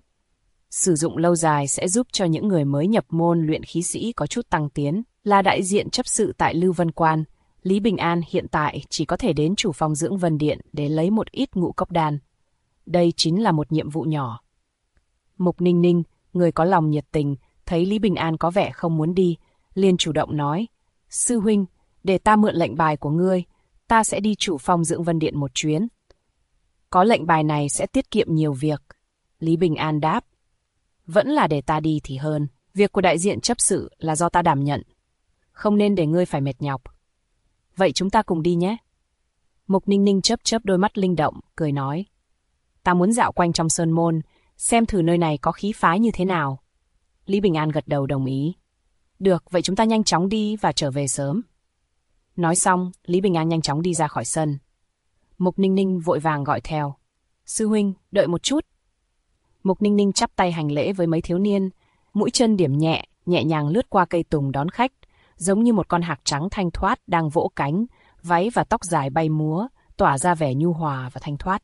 Sử dụng lâu dài sẽ giúp cho những người mới nhập môn luyện khí sĩ có chút tăng tiến. Là đại diện chấp sự tại Lưu Vân Quan, Lý Bình An hiện tại chỉ có thể đến chủ phòng dưỡng Vân Điện để lấy một ít ngũ cốc đan. Đây chính là một nhiệm vụ nhỏ. Mục Ninh Ninh, người có lòng nhiệt tình, thấy Lý Bình An có vẻ không muốn đi, liền chủ động nói, sư huynh, để ta mượn lệnh bài của ngươi, ta sẽ đi chủ phòng dưỡng Vân Điện một chuyến. Có lệnh bài này sẽ tiết kiệm nhiều việc. Lý Bình An đáp, vẫn là để ta đi thì hơn, việc của đại diện chấp sự là do ta đảm nhận. Không nên để ngươi phải mệt nhọc. Vậy chúng ta cùng đi nhé. Mục Ninh Ninh chớp chớp đôi mắt linh động, cười nói, ta muốn dạo quanh trong sơn môn, xem thử nơi này có khí phái như thế nào. Lý Bình An gật đầu đồng ý. Được, vậy chúng ta nhanh chóng đi và trở về sớm. Nói xong, Lý Bình An nhanh chóng đi ra khỏi sân. Mục Ninh Ninh vội vàng gọi theo, sư huynh, đợi một chút. Mục Ninh Ninh chắp tay hành lễ với mấy thiếu niên, mũi chân điểm nhẹ, nhẹ nhàng lướt qua cây tùng đón khách, giống như một con hạc trắng thanh thoát đang vỗ cánh, váy và tóc dài bay múa, tỏa ra vẻ nhu hòa và thanh thoát.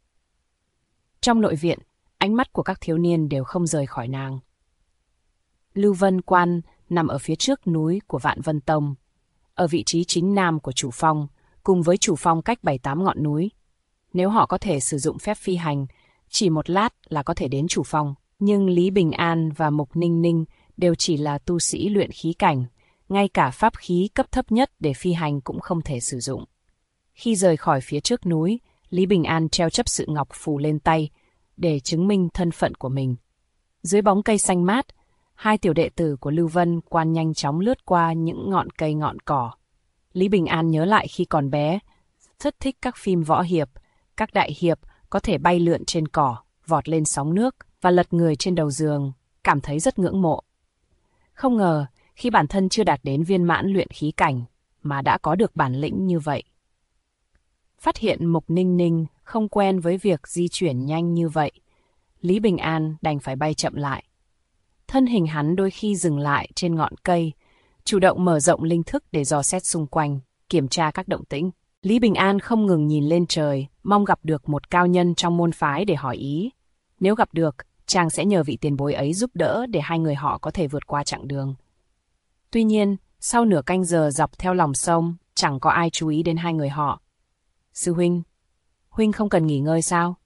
Trong nội viện, ánh mắt của các thiếu niên đều không rời khỏi nàng. Lưu Vân Quan nằm ở phía trước núi của Vạn Vân Tông, ở vị trí chính nam của chủ phong, cùng với chủ phong cách 7-8 ngọn núi. Nếu họ có thể sử dụng phép phi hành, chỉ một lát là có thể đến chủ phong. Nhưng Lý Bình An và Mục Ninh Ninh đều chỉ là tu sĩ luyện khí cảnh, ngay cả pháp khí cấp thấp nhất để phi hành cũng không thể sử dụng. Khi rời khỏi phía trước núi, Lý Bình An treo chấp sự ngọc phù lên tay, để chứng minh thân phận của mình. Dưới bóng cây xanh mát, hai tiểu đệ tử của Lưu Vân Quan nhanh chóng lướt qua những ngọn cây ngọn cỏ. Lý Bình An nhớ lại khi còn bé, rất thích các phim võ hiệp, các đại hiệp có thể bay lượn trên cỏ, vọt lên sóng nước và lật người trên đầu giường, cảm thấy rất ngưỡng mộ. Không ngờ, khi bản thân chưa đạt đến viên mãn luyện khí cảnh, mà đã có được bản lĩnh như vậy. Phát hiện Mục Ninh Ninh không quen với việc di chuyển nhanh như vậy, Lý Bình An đành phải bay chậm lại. Thân hình hắn đôi khi dừng lại trên ngọn cây, chủ động mở rộng linh thức để dò xét xung quanh, kiểm tra các động tĩnh. Lý Bình An không ngừng nhìn lên trời, mong gặp được một cao nhân trong môn phái để hỏi ý. Nếu gặp được, chàng sẽ nhờ vị tiền bối ấy giúp đỡ để hai người họ có thể vượt qua chặng đường. Tuy nhiên, sau nửa canh giờ dọc theo lòng sông, chẳng có ai chú ý đến hai người họ. Sư huynh, huynh không cần nghỉ ngơi sao?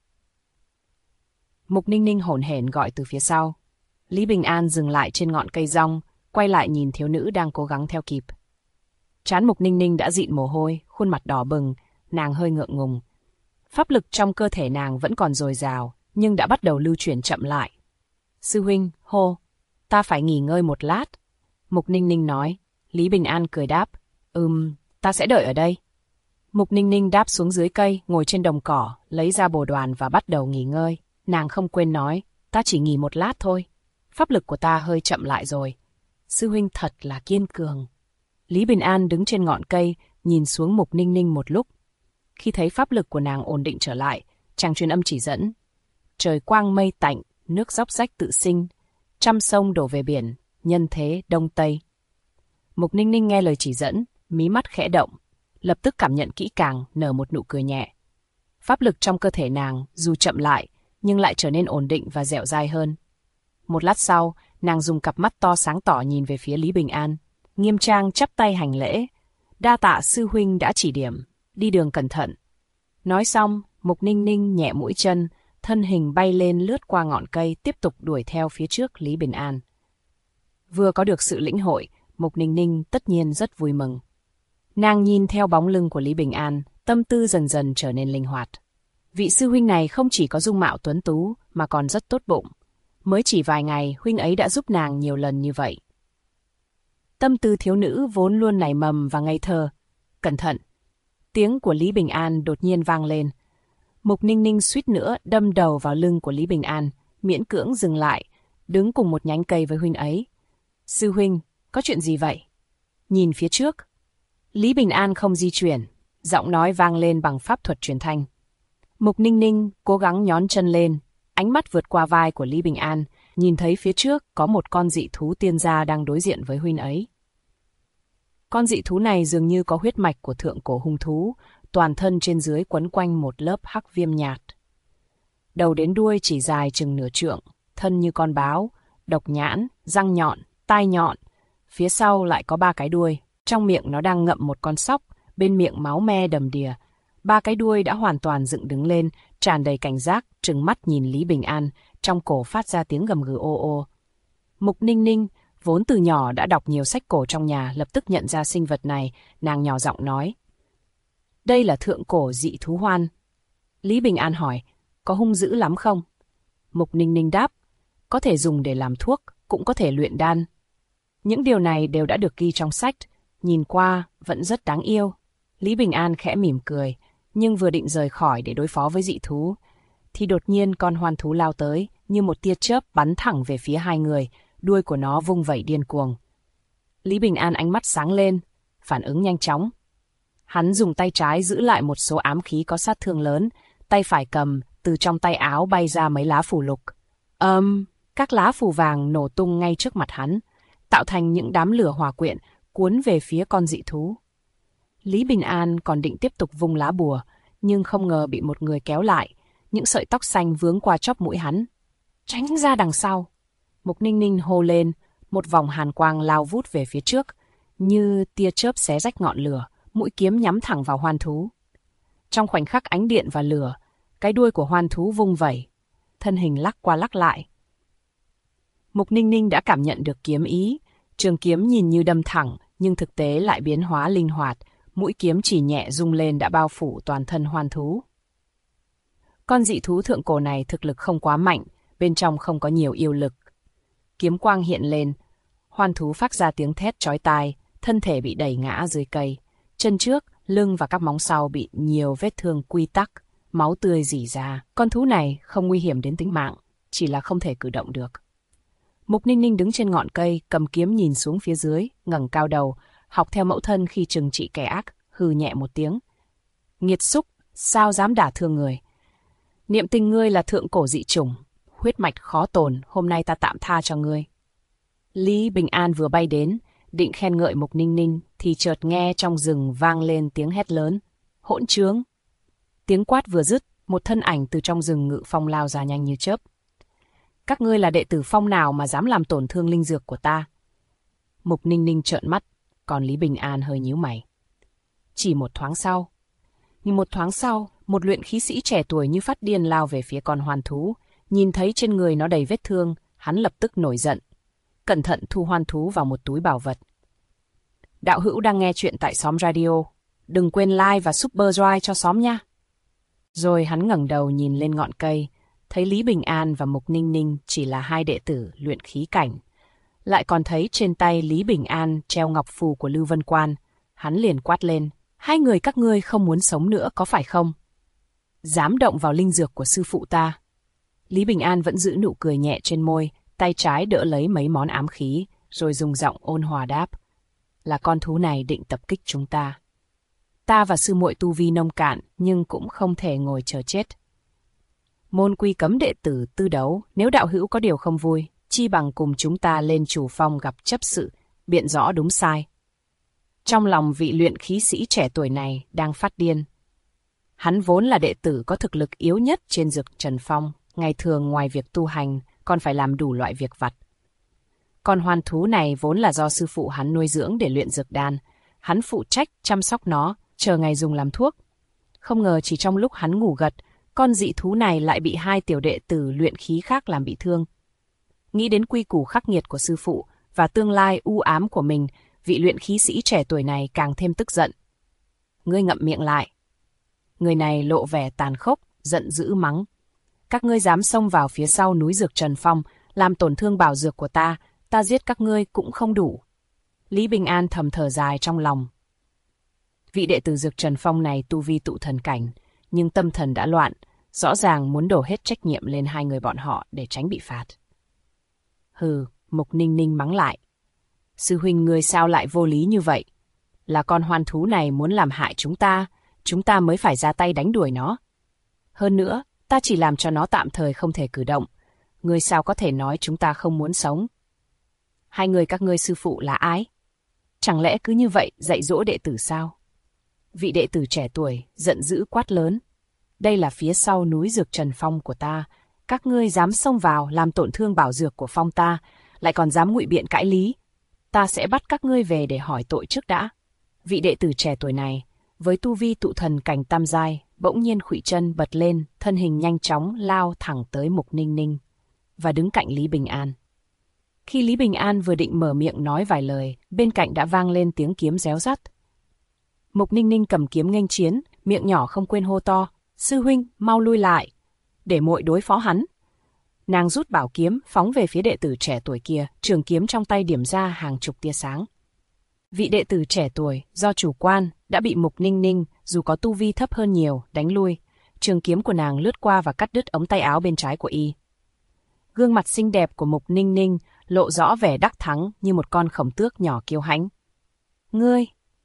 Mục Ninh Ninh hổn hển gọi từ phía sau. Lý Bình An dừng lại trên ngọn cây rong, quay lại nhìn thiếu nữ đang cố gắng theo kịp. Trán Mục Ninh Ninh đã dịn mồ hôi, khuôn mặt đỏ bừng, nàng hơi ngượng ngùng. Pháp lực trong cơ thể nàng vẫn còn dồi dào, nhưng đã bắt đầu lưu chuyển chậm lại. Sư huynh, hô, ta phải nghỉ ngơi một lát. Mục Ninh Ninh nói. Lý Bình An cười đáp, ta sẽ đợi ở đây. Mục Ninh Ninh đáp xuống dưới cây, ngồi trên đồng cỏ, lấy ra bồ đoàn và bắt đầu nghỉ ngơi. Nàng không quên nói, Ta chỉ nghỉ một lát thôi. Pháp lực của ta hơi chậm lại rồi. Sư huynh thật là kiên cường. Lý Bình An đứng trên ngọn cây, nhìn xuống Mục Ninh Ninh một lúc. Khi thấy pháp lực của nàng ổn định trở lại, chàng truyền âm chỉ dẫn. Trời quang mây tạnh, nước róc rách tự sinh, trăm sông đổ về biển, nhân thế đông tây. Mục Ninh Ninh nghe lời chỉ dẫn, mí mắt khẽ động, lập tức cảm nhận kỹ càng, nở một nụ cười nhẹ. Pháp lực trong cơ thể nàng dù chậm lại, nhưng lại trở nên ổn định và dẻo dai hơn. Một lát sau, nàng dùng cặp mắt to sáng tỏ nhìn về phía Lý Bình An, nghiêm trang chắp tay hành lễ. Đa tạ sư huynh đã chỉ điểm, đi đường cẩn thận. Nói xong, Mục Ninh Ninh nhẹ mũi chân, thân hình bay lên lướt qua ngọn cây tiếp tục đuổi theo phía trước Lý Bình An. Vừa có được sự lĩnh hội, Mục Ninh Ninh tất nhiên rất vui mừng. Nàng nhìn theo bóng lưng của Lý Bình An, tâm tư dần dần trở nên linh hoạt. Vị sư huynh này không chỉ có dung mạo tuấn tú mà còn rất tốt bụng. Mới chỉ vài ngày, huynh ấy đã giúp nàng nhiều lần như vậy. Tâm tư thiếu nữ vốn luôn nảy mầm và ngây thơ. Cẩn thận! Tiếng của Lý Bình An đột nhiên vang lên. Mục Ninh Ninh suýt nữa đâm đầu vào lưng của Lý Bình An, miễn cưỡng dừng lại, đứng cùng một nhánh cây với huynh ấy. Sư huynh, có chuyện gì vậy? Nhìn phía trước. Lý Bình An không di chuyển, giọng nói vang lên bằng pháp thuật truyền thanh. Mục Ninh Ninh cố gắng nhón chân lên, ánh mắt vượt qua vai của Lý Bình An, nhìn thấy phía trước có một con dị thú tiên gia đang đối diện với huynh ấy. Con dị thú này dường như có huyết mạch của thượng cổ hung thú, toàn thân trên dưới quấn quanh một lớp hắc viêm nhạt. Đầu đến đuôi chỉ dài chừng nửa trượng, thân như con báo, độc nhãn, răng nhọn, tai nhọn. Phía sau lại có 3 cái đuôi, trong miệng nó đang ngậm một con sóc, bên miệng máu me đầm đìa. 3 cái đuôi đã hoàn toàn dựng đứng lên, tràn đầy cảnh giác, trừng mắt nhìn Lý Bình An, trong cổ phát ra tiếng gầm gừ ô ô. Mục Ninh Ninh, vốn từ nhỏ đã đọc nhiều sách cổ trong nhà, lập tức nhận ra sinh vật này, nàng nhỏ giọng nói. Đây là thượng cổ dị thú hoan. Lý Bình An hỏi, có hung dữ lắm không? Mục Ninh Ninh đáp, có thể dùng để làm thuốc, cũng có thể luyện đan. Những điều này đều đã được ghi trong sách, nhìn qua vẫn rất đáng yêu. Lý Bình An khẽ mỉm cười, nhưng vừa định rời khỏi để đối phó với dị thú, thì đột nhiên con hoan thú lao tới, như một tia chớp bắn thẳng về phía hai người, đuôi của nó vung vẩy điên cuồng. Lý Bình An ánh mắt sáng lên, phản ứng nhanh chóng. Hắn dùng tay trái giữ lại một số ám khí có sát thương lớn, tay phải cầm, từ trong tay áo bay ra mấy lá phù lục. Các lá phù vàng nổ tung ngay trước mặt hắn, tạo thành những đám lửa hỏa quyện, cuốn về phía con dị thú. Lý Bình An còn định tiếp tục vung lá bùa, nhưng không ngờ bị một người kéo lại, những sợi tóc xanh vướng qua chóp mũi hắn. Tránh ra đằng sau! Mục Ninh Ninh hô lên, một vòng hàn quang lao vút về phía trước, như tia chớp xé rách ngọn lửa, mũi kiếm nhắm thẳng vào hoan thú. Trong khoảnh khắc ánh điện và lửa, cái đuôi của hoan thú vung vẩy, thân hình lắc qua lắc lại. Mục Ninh Ninh đã cảm nhận được kiếm ý, trường kiếm nhìn như đâm thẳng, nhưng thực tế lại biến hóa linh hoạt, mũi kiếm chỉ nhẹ rung lên đã bao phủ toàn thân hoan thú. Con dị thú thượng cổ này thực lực không quá mạnh, bên trong không có nhiều yêu lực. Kiếm quang hiện lên, hoan thú phát ra tiếng thét chói tai, thân thể bị đẩy ngã dưới cây. Chân trước, lưng và các móng sau bị nhiều vết thương quy tắc, máu tươi rỉ ra. Con thú này không nguy hiểm đến tính mạng, chỉ là không thể cử động được. Mục Ninh Ninh đứng trên ngọn cây, cầm kiếm nhìn xuống phía dưới, ngẩng cao đầu, học theo mẫu thân khi trừng trị kẻ ác, hừ nhẹ một tiếng. Nghiệt xúc, sao dám đả thương người? Niệm tình ngươi là thượng cổ dị chủng, huyết mạch khó tồn, hôm nay ta tạm tha cho ngươi. Lý Bình An vừa bay đến, định khen ngợi Mục Ninh Ninh, thì chợt nghe trong rừng vang lên tiếng hét lớn. Hỗn trướng! Tiếng quát vừa dứt, một thân ảnh từ trong rừng ngự phong lao ra nhanh như chớp. Các ngươi là đệ tử phong nào mà dám làm tổn thương linh dược của ta? Mục Ninh Ninh trợn mắt, còn Lý Bình An hơi nhíu mày. Chỉ một thoáng sau, một luyện khí sĩ trẻ tuổi như phát điên lao về phía con hoan thú. Nhìn thấy trên người nó đầy vết thương, hắn lập tức nổi giận. Cẩn thận thu hoan thú vào một túi bảo vật. Đạo hữu đang nghe chuyện tại xóm radio. Đừng quên like và super drive cho xóm nha. Rồi hắn ngẩng đầu nhìn lên ngọn cây, thấy Lý Bình An và Mục Ninh Ninh chỉ là 2 đệ tử luyện khí cảnh. Lại còn thấy trên tay Lý Bình An treo ngọc phù của Lưu Vân Quan. Hắn liền quát lên, 2 người các ngươi không muốn sống nữa có phải không? Dám động vào linh dược của sư phụ ta. Lý Bình An vẫn giữ nụ cười nhẹ trên môi, tay trái đỡ lấy mấy món ám khí, rồi dùng giọng ôn hòa đáp. Là con thú này định tập kích chúng ta. Ta và sư muội tu vi nông cạn, nhưng cũng không thể ngồi chờ chết. Môn quy cấm đệ tử tư đấu, nếu đạo hữu có điều không vui, chi bằng cùng chúng ta lên chủ phong gặp chấp sự, biện rõ đúng sai. Trong lòng vị luyện khí sĩ trẻ tuổi này đang phát điên. Hắn vốn là đệ tử có thực lực yếu nhất trên Dược Trần Phong, ngày thường ngoài việc tu hành, còn phải làm đủ loại việc vặt. Con hoan thú này vốn là do sư phụ hắn nuôi dưỡng để luyện dược đan, hắn phụ trách chăm sóc nó, chờ ngày dùng làm thuốc. Không ngờ chỉ trong lúc hắn ngủ gật, con dị thú này lại bị 2 tiểu đệ tử luyện khí khác làm bị thương. Nghĩ đến quy củ khắc nghiệt của sư phụ và tương lai u ám của mình, vị luyện khí sĩ trẻ tuổi này càng thêm tức giận. Ngươi ngậm miệng lại. Người này lộ vẻ tàn khốc, giận dữ mắng. Các ngươi dám xông vào phía sau núi Dược Trần Phong, làm tổn thương bảo dược của ta giết các ngươi cũng không đủ. Lý Bình An thầm thở dài trong lòng. Vị đệ tử Dược Trần Phong này tu vi tụ thần cảnh, nhưng tâm thần đã loạn, rõ ràng muốn đổ hết trách nhiệm lên 2 người bọn họ để tránh bị phạt. Hừ, Mục Ninh Ninh mắng lại. Sư huynh ngươi sao lại vô lý như vậy? Là con hoan thú này muốn làm hại chúng ta mới phải ra tay đánh đuổi nó. Hơn nữa, ta chỉ làm cho nó tạm thời không thể cử động. Ngươi sao có thể nói chúng ta không muốn sống? 2 người các ngươi sư phụ là ai? Chẳng lẽ cứ như vậy dạy dỗ đệ tử sao? Vị đệ tử trẻ tuổi giận dữ quát lớn. Đây là phía sau núi Dược Trần Phong của ta. Các ngươi dám xông vào làm tổn thương bảo dược của phong ta, lại còn dám ngụy biện cãi lý. Ta sẽ bắt các ngươi về để hỏi tội trước đã. Vị đệ tử trẻ tuổi này, với tu vi tụ thần cảnh tam giai, bỗng nhiên khuỵu chân bật lên, thân hình nhanh chóng lao thẳng tới Mục Ninh Ninh và đứng cạnh Lý Bình An. Khi Lý Bình An vừa định mở miệng nói vài lời, bên cạnh đã vang lên tiếng kiếm réo rắt. Mục Ninh Ninh cầm kiếm nghênh chiến, miệng nhỏ không quên hô to, sư huynh, mau lui lại, để muội đối phó hắn. Nàng rút bảo kiếm, phóng về phía đệ tử trẻ tuổi kia, trường kiếm trong tay điểm ra hàng chục tia sáng. Vị đệ tử trẻ tuổi, do chủ quan, đã bị Mục Ninh Ninh, dù có tu vi thấp hơn nhiều, đánh lui. Trường kiếm của nàng lướt qua và cắt đứt ống tay áo bên trái của y. Gương mặt xinh đẹp của Mục Ninh Ninh lộ rõ vẻ đắc thắng như một con khổng tước nhỏ kiêu hãnh. Ngươi!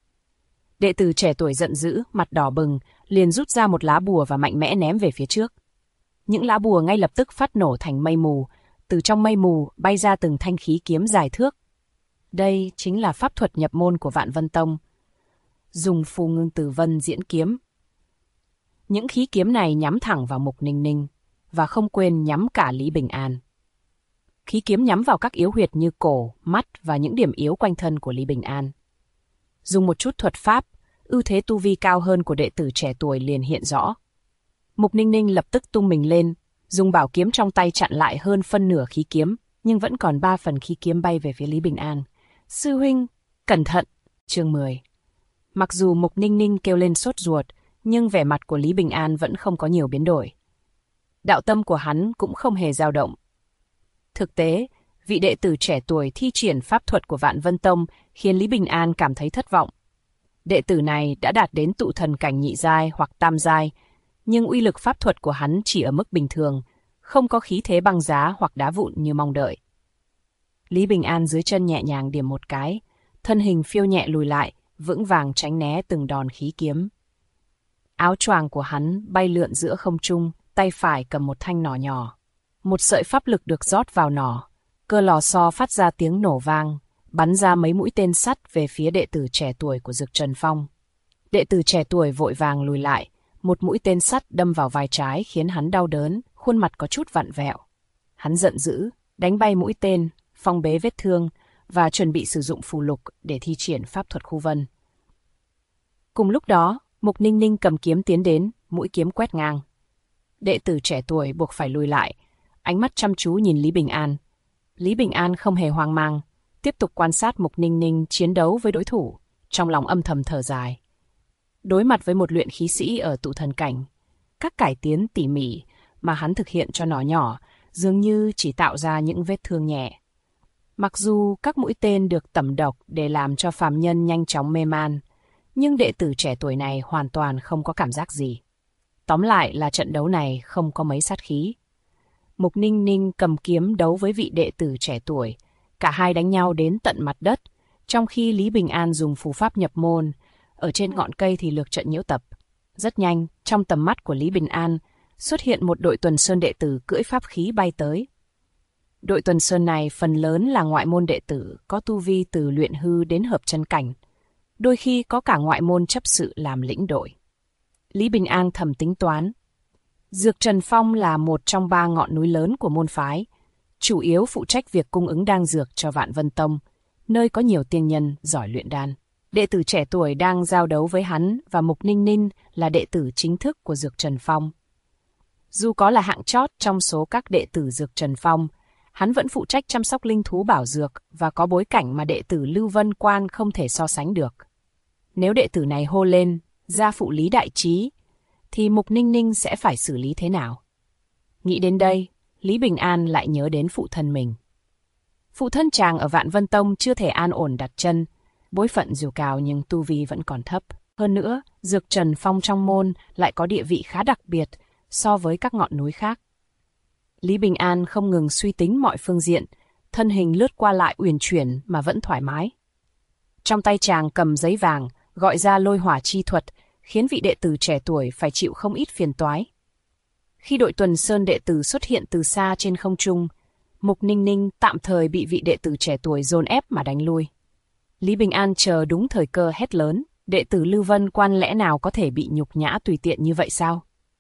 Đệ tử trẻ tuổi giận dữ, mặt đỏ bừng, liền rút ra một lá bùa và mạnh mẽ ném về phía trước. Những lá bùa ngay lập tức phát nổ thành mây mù, từ trong mây mù bay ra từng thanh khí kiếm dài thước. Đây chính là pháp thuật nhập môn của Vạn Vân Tông. Dùng Phù Ngưng Tử Vân diễn kiếm. Những khí kiếm này nhắm thẳng vào Mục Ninh Ninh, và không quên nhắm cả Lý Bình An. Khí kiếm nhắm vào các yếu huyệt như cổ, mắt và những điểm yếu quanh thân của Lý Bình An. Dùng một chút thuật pháp, ưu thế tu vi cao hơn của đệ tử trẻ tuổi liền hiện rõ. Mục Ninh Ninh lập tức tung mình lên, dùng bảo kiếm trong tay chặn lại hơn phân nửa khí kiếm, nhưng vẫn còn 3 phần khí kiếm bay về phía Lý Bình An. Sư huynh, cẩn thận! Chương 10. Mặc dù Mục Ninh Ninh kêu lên sốt ruột, nhưng vẻ mặt của Lý Bình An vẫn không có nhiều biến đổi. Đạo tâm của hắn cũng không hề dao động. Thực tế, vị đệ tử trẻ tuổi thi triển pháp thuật của Vạn Vân Tông khiến Lý Bình An cảm thấy thất vọng. Đệ tử này đã đạt đến tụ thần cảnh nhị giai hoặc tam giai, nhưng uy lực pháp thuật của hắn chỉ ở mức bình thường, không có khí thế băng giá hoặc đá vụn như mong đợi. Lý Bình An dưới chân nhẹ nhàng điểm một cái, thân hình phiêu nhẹ lùi lại, vững vàng tránh né từng đòn khí kiếm. Áo choàng của hắn bay lượn giữa không trung, tay phải cầm một thanh nỏ nhỏ. Một sợi pháp lực được rót vào nỏ, cơ lò xo phát ra tiếng nổ vang, bắn ra mấy mũi tên sắt về phía đệ tử trẻ tuổi của Dược Trần Phong. Đệ tử trẻ tuổi vội vàng lùi lại, một mũi tên sắt đâm vào vai trái khiến hắn đau đớn, khuôn mặt có chút vặn vẹo. Hắn giận dữ, đánh bay mũi tên, phong bế vết thương và chuẩn bị sử dụng phù lục để thi triển pháp thuật khu vân. Cùng lúc đó, Mục Ninh Ninh cầm kiếm tiến đến, mũi kiếm quét ngang. Đệ tử trẻ tuổi buộc phải lùi lại, ánh mắt chăm chú nhìn Lý Bình An. Lý Bình An không hề hoang mang, tiếp tục quan sát Mục Ninh Ninh chiến đấu với đối thủ, trong lòng âm thầm thở dài. Đối mặt với một luyện khí sĩ ở tụ thần cảnh, các cải tiến tỉ mỉ mà hắn thực hiện cho nó nhỏ dường như chỉ tạo ra những vết thương nhẹ. Mặc dù các mũi tên được tẩm độc để làm cho phàm nhân nhanh chóng mê man, nhưng đệ tử trẻ tuổi này hoàn toàn không có cảm giác gì. Tóm lại là trận đấu này không có mấy sát khí. Mục Ninh Ninh cầm kiếm đấu với vị đệ tử trẻ tuổi. Cả hai đánh nhau đến tận mặt đất, trong khi Lý Bình An dùng phù pháp nhập môn. Ở trên ngọn cây thì lược trận nhiễu tập. Rất nhanh, trong tầm mắt của Lý Bình An, xuất hiện một đội tuần sơn đệ tử cưỡi pháp khí bay tới. Đội tuần sơn này phần lớn là ngoại môn đệ tử, có tu vi từ luyện hư đến hợp chân cảnh. Đôi khi có cả ngoại môn chấp sự làm lĩnh đội. Lý Bình An thầm tính toán. Dược Trần Phong là một trong 3 ngọn núi lớn của môn phái, chủ yếu phụ trách việc cung ứng đan dược cho Vạn Vân Tông, nơi có nhiều tiên nhân giỏi luyện đan. Đệ tử trẻ tuổi đang giao đấu với hắn và Mục Ninh Ninh là đệ tử chính thức của Dược Trần Phong. Dù có là hạng chót trong số các đệ tử Dược Trần Phong, hắn vẫn phụ trách chăm sóc linh thú bảo dược và có bối cảnh mà đệ tử Lưu Vân Quan không thể so sánh được. Nếu đệ tử này hô lên, gia phụ Lý Đại Trí, thì Mục Ninh Ninh sẽ phải xử lý thế nào? Nghĩ đến đây, Lý Bình An lại nhớ đến phụ thân mình. Phụ thân chàng ở Vạn Vân Tông chưa thể an ổn đặt chân, bối phận dù cao nhưng tu vi vẫn còn thấp. Hơn nữa, Dược Trần Phong trong môn lại có địa vị khá đặc biệt so với các ngọn núi khác. Lý Bình An không ngừng suy tính mọi phương diện, thân hình lướt qua lại uyển chuyển mà vẫn thoải mái. Trong tay chàng cầm giấy vàng, gọi ra lôi hỏa chi thuật, khiến vị đệ tử trẻ tuổi phải chịu không ít phiền toái. Khi đội tuần sơn đệ tử xuất hiện từ xa trên không trung, Mục Ninh Ninh tạm thời bị vị đệ tử trẻ tuổi dồn ép mà đánh lui. Lý Bình An chờ đúng thời cơ hét lớn, đệ tử Lưu Vân Quan lẽ nào có thể bị nhục nhã tùy tiện như vậy sao?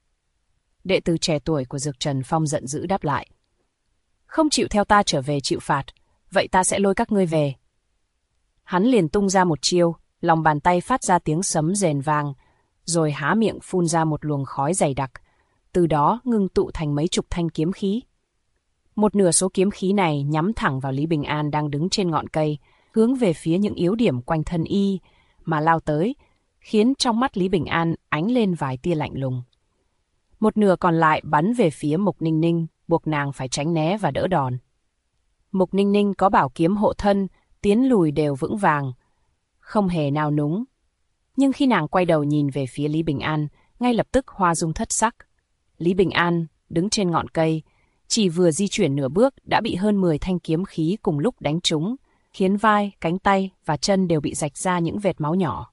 Đệ tử trẻ tuổi của Dược Trần Phong giận dữ đáp lại. Không chịu theo ta trở về chịu phạt, vậy ta sẽ lôi các ngươi về. Hắn liền tung ra một chiêu, lòng bàn tay phát ra tiếng sấm rền vang, rồi há miệng phun ra một luồng khói dày đặc, từ đó ngưng tụ thành mấy chục thanh kiếm khí. Một nửa số kiếm khí này nhắm thẳng vào Lý Bình An đang đứng trên ngọn cây, hướng về phía những yếu điểm quanh thân y mà lao tới, khiến trong mắt Lý Bình An ánh lên vài tia lạnh lùng. Một nửa còn lại bắn về phía Mục Ninh Ninh, buộc nàng phải tránh né và đỡ đòn. Mục Ninh Ninh có bảo kiếm hộ thân, tiến lùi đều vững vàng, không hề nao núng. Nhưng khi nàng quay đầu nhìn về phía Lý Bình An, ngay lập tức hoa dung thất sắc. Lý Bình An đứng trên ngọn cây, chỉ vừa di chuyển nửa bước đã bị hơn 10 thanh kiếm khí cùng lúc đánh trúng, khiến vai, cánh tay và chân đều bị rạch ra những vệt máu nhỏ.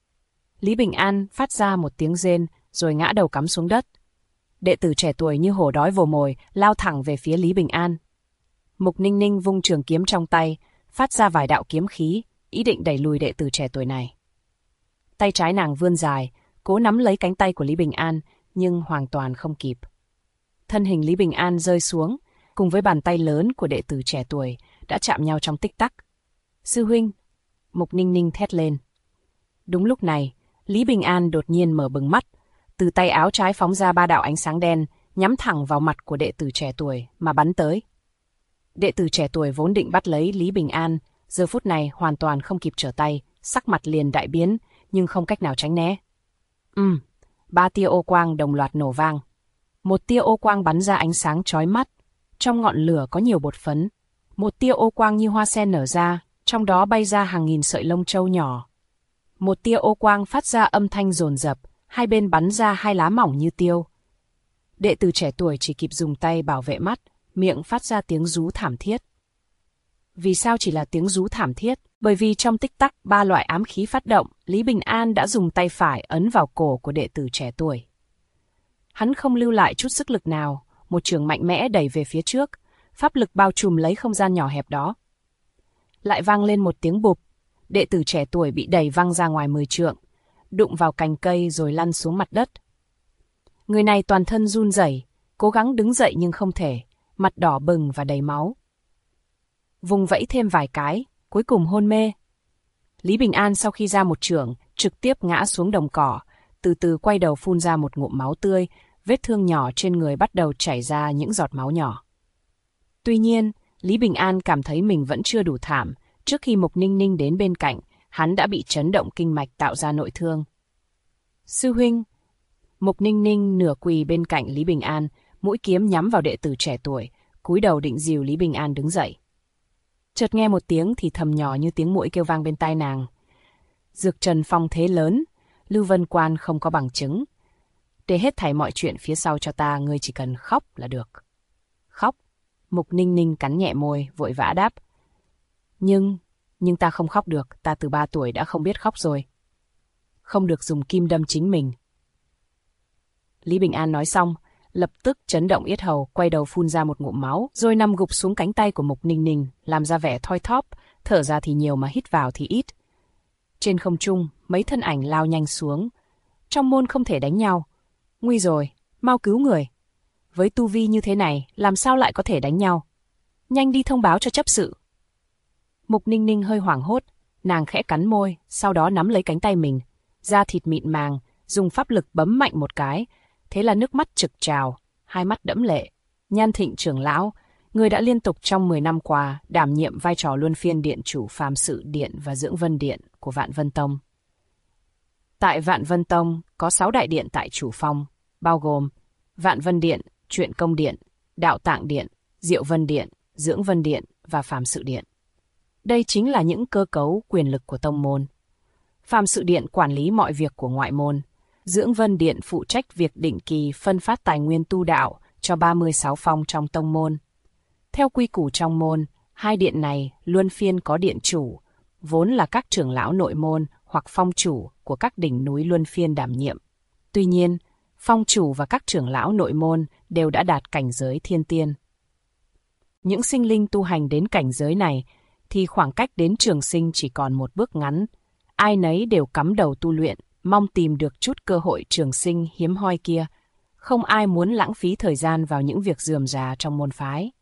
Lý Bình An phát ra một tiếng rên rồi ngã đầu cắm xuống đất. Đệ tử trẻ tuổi như hổ đói vồ mồi lao thẳng về phía Lý Bình An. Mục Ninh Ninh vung trường kiếm trong tay, phát ra vài đạo kiếm khí, ý định đẩy lùi đệ tử trẻ tuổi này. Tay trái nàng vươn dài, cố nắm lấy cánh tay của Lý Bình An, nhưng hoàn toàn không kịp. Thân hình Lý Bình An rơi xuống, cùng với bàn tay lớn của đệ tử trẻ tuổi đã chạm nhau trong tích tắc. Sư huynh! Mục Ninh Ninh thét lên. Đúng lúc này, Lý Bình An đột nhiên mở bừng mắt, từ tay áo trái phóng ra 3 đạo ánh sáng đen, nhắm thẳng vào mặt của đệ tử trẻ tuổi mà bắn tới. Đệ tử trẻ tuổi vốn định bắt lấy Lý Bình An, giờ phút này hoàn toàn không kịp trở tay, sắc mặt liền đại biến, nhưng không cách nào tránh né. 3 tia ô quang đồng loạt nổ vang. Một tia ô quang bắn ra ánh sáng chói mắt, trong ngọn lửa có nhiều bột phấn. Một tia ô quang như hoa sen nở ra, trong đó bay ra hàng nghìn sợi lông trâu nhỏ. Một tia ô quang phát ra âm thanh dồn dập, hai bên bắn ra 2 lá mỏng như tiêu. Đệ tử trẻ tuổi chỉ kịp dùng tay bảo vệ mắt, miệng phát ra tiếng rú thảm thiết. Vì sao chỉ là tiếng rú thảm thiết? Bởi vì trong tích tắc 3 loại ám khí phát động, Lý Bình An đã dùng tay phải ấn vào cổ của đệ tử trẻ tuổi. Hắn không lưu lại chút sức lực nào, một chưởng mạnh mẽ đẩy về phía trước, pháp lực bao trùm lấy không gian nhỏ hẹp đó. Lại vang lên một tiếng bụp, đệ tử trẻ tuổi bị đẩy văng ra ngoài 10 trượng, đụng vào cành cây rồi lăn xuống mặt đất. Người này toàn thân run rẩy, cố gắng đứng dậy nhưng không thể, mặt đỏ bừng và đầy máu. Vùng vẫy thêm vài cái, cuối cùng hôn mê. Lý Bình An sau khi ra một chưởng, trực tiếp ngã xuống đồng cỏ, từ từ quay đầu phun ra một ngụm máu tươi, vết thương nhỏ trên người bắt đầu chảy ra những giọt máu nhỏ. Tuy nhiên, Lý Bình An cảm thấy mình vẫn chưa đủ thảm, trước khi Mục Ninh Ninh đến bên cạnh, hắn đã bị chấn động kinh mạch tạo ra nội thương. Sư huynh! Mục Ninh Ninh nửa quỳ bên cạnh Lý Bình An, mũi kiếm nhắm vào đệ tử trẻ tuổi, cúi đầu định dìu Lý Bình An đứng dậy. Chợt nghe một tiếng thì thầm nhỏ như tiếng muỗi kêu vang bên tai nàng. Dược Trần Phong thế lớn, Lưu Vân Quan không có bằng chứng. Để hết thảy mọi chuyện phía sau cho ta, ngươi chỉ cần khóc là được. Mục Ninh Ninh cắn nhẹ môi, vội vã đáp. Nhưng ta không khóc được, ta từ 3 tuổi đã không biết khóc rồi. Không được dùng kim đâm chính mình. Lý Bình An nói xong, lập tức chấn động yết hầu, quay đầu phun ra một ngụm máu, rồi nằm gục xuống cánh tay của Mục Ninh Ninh, làm ra vẻ thoi thóp, thở ra thì nhiều mà hít vào thì ít. Trên không trung, mấy thân ảnh lao nhanh xuống. Trong môn không thể đánh nhau. Nguy rồi, mau cứu người. Với tu vi như thế này, làm sao lại có thể đánh nhau? Nhanh đi thông báo cho chấp sự. Mục Ninh Ninh hơi hoảng hốt, nàng khẽ cắn môi, sau đó nắm lấy cánh tay mình, da thịt mịn màng, dùng pháp lực bấm mạnh một cái, thế là nước mắt trực trào, hai mắt đẫm lệ. Nhan Thịnh trưởng lão, người đã liên tục trong 10 năm qua đảm nhiệm vai trò luân phiên điện chủ Phàm Sự Điện và Dưỡng Vân Điện của Vạn Vân Tông. Tại Vạn Vân Tông có 6 đại điện tại chủ phong, bao gồm Vạn Vân Điện, Truyện Công Điện, Đạo Tạng Điện, Diệu Vân Điện, Dưỡng Vân Điện và Phàm Sự Điện. Đây chính là những cơ cấu quyền lực của tông môn. Phàm Sự Điện quản lý mọi việc của ngoại môn. Dưỡng Vân Điện phụ trách việc định kỳ phân phát tài nguyên tu đạo cho 36 phong trong tông môn. Theo quy củ trong môn, hai điện này luân phiên có điện chủ, vốn là các trưởng lão nội môn hoặc phong chủ của các đỉnh núi luân phiên đảm nhiệm. Tuy nhiên, phong chủ và các trưởng lão nội môn đều đã đạt cảnh giới thiên tiên. Những sinh linh tu hành đến cảnh giới này thì khoảng cách đến trường sinh chỉ còn một bước ngắn. Ai nấy đều cắm đầu tu luyện, mong tìm được chút cơ hội trường sinh hiếm hoi kia. Không ai muốn lãng phí thời gian vào những việc rườm rà trong môn phái.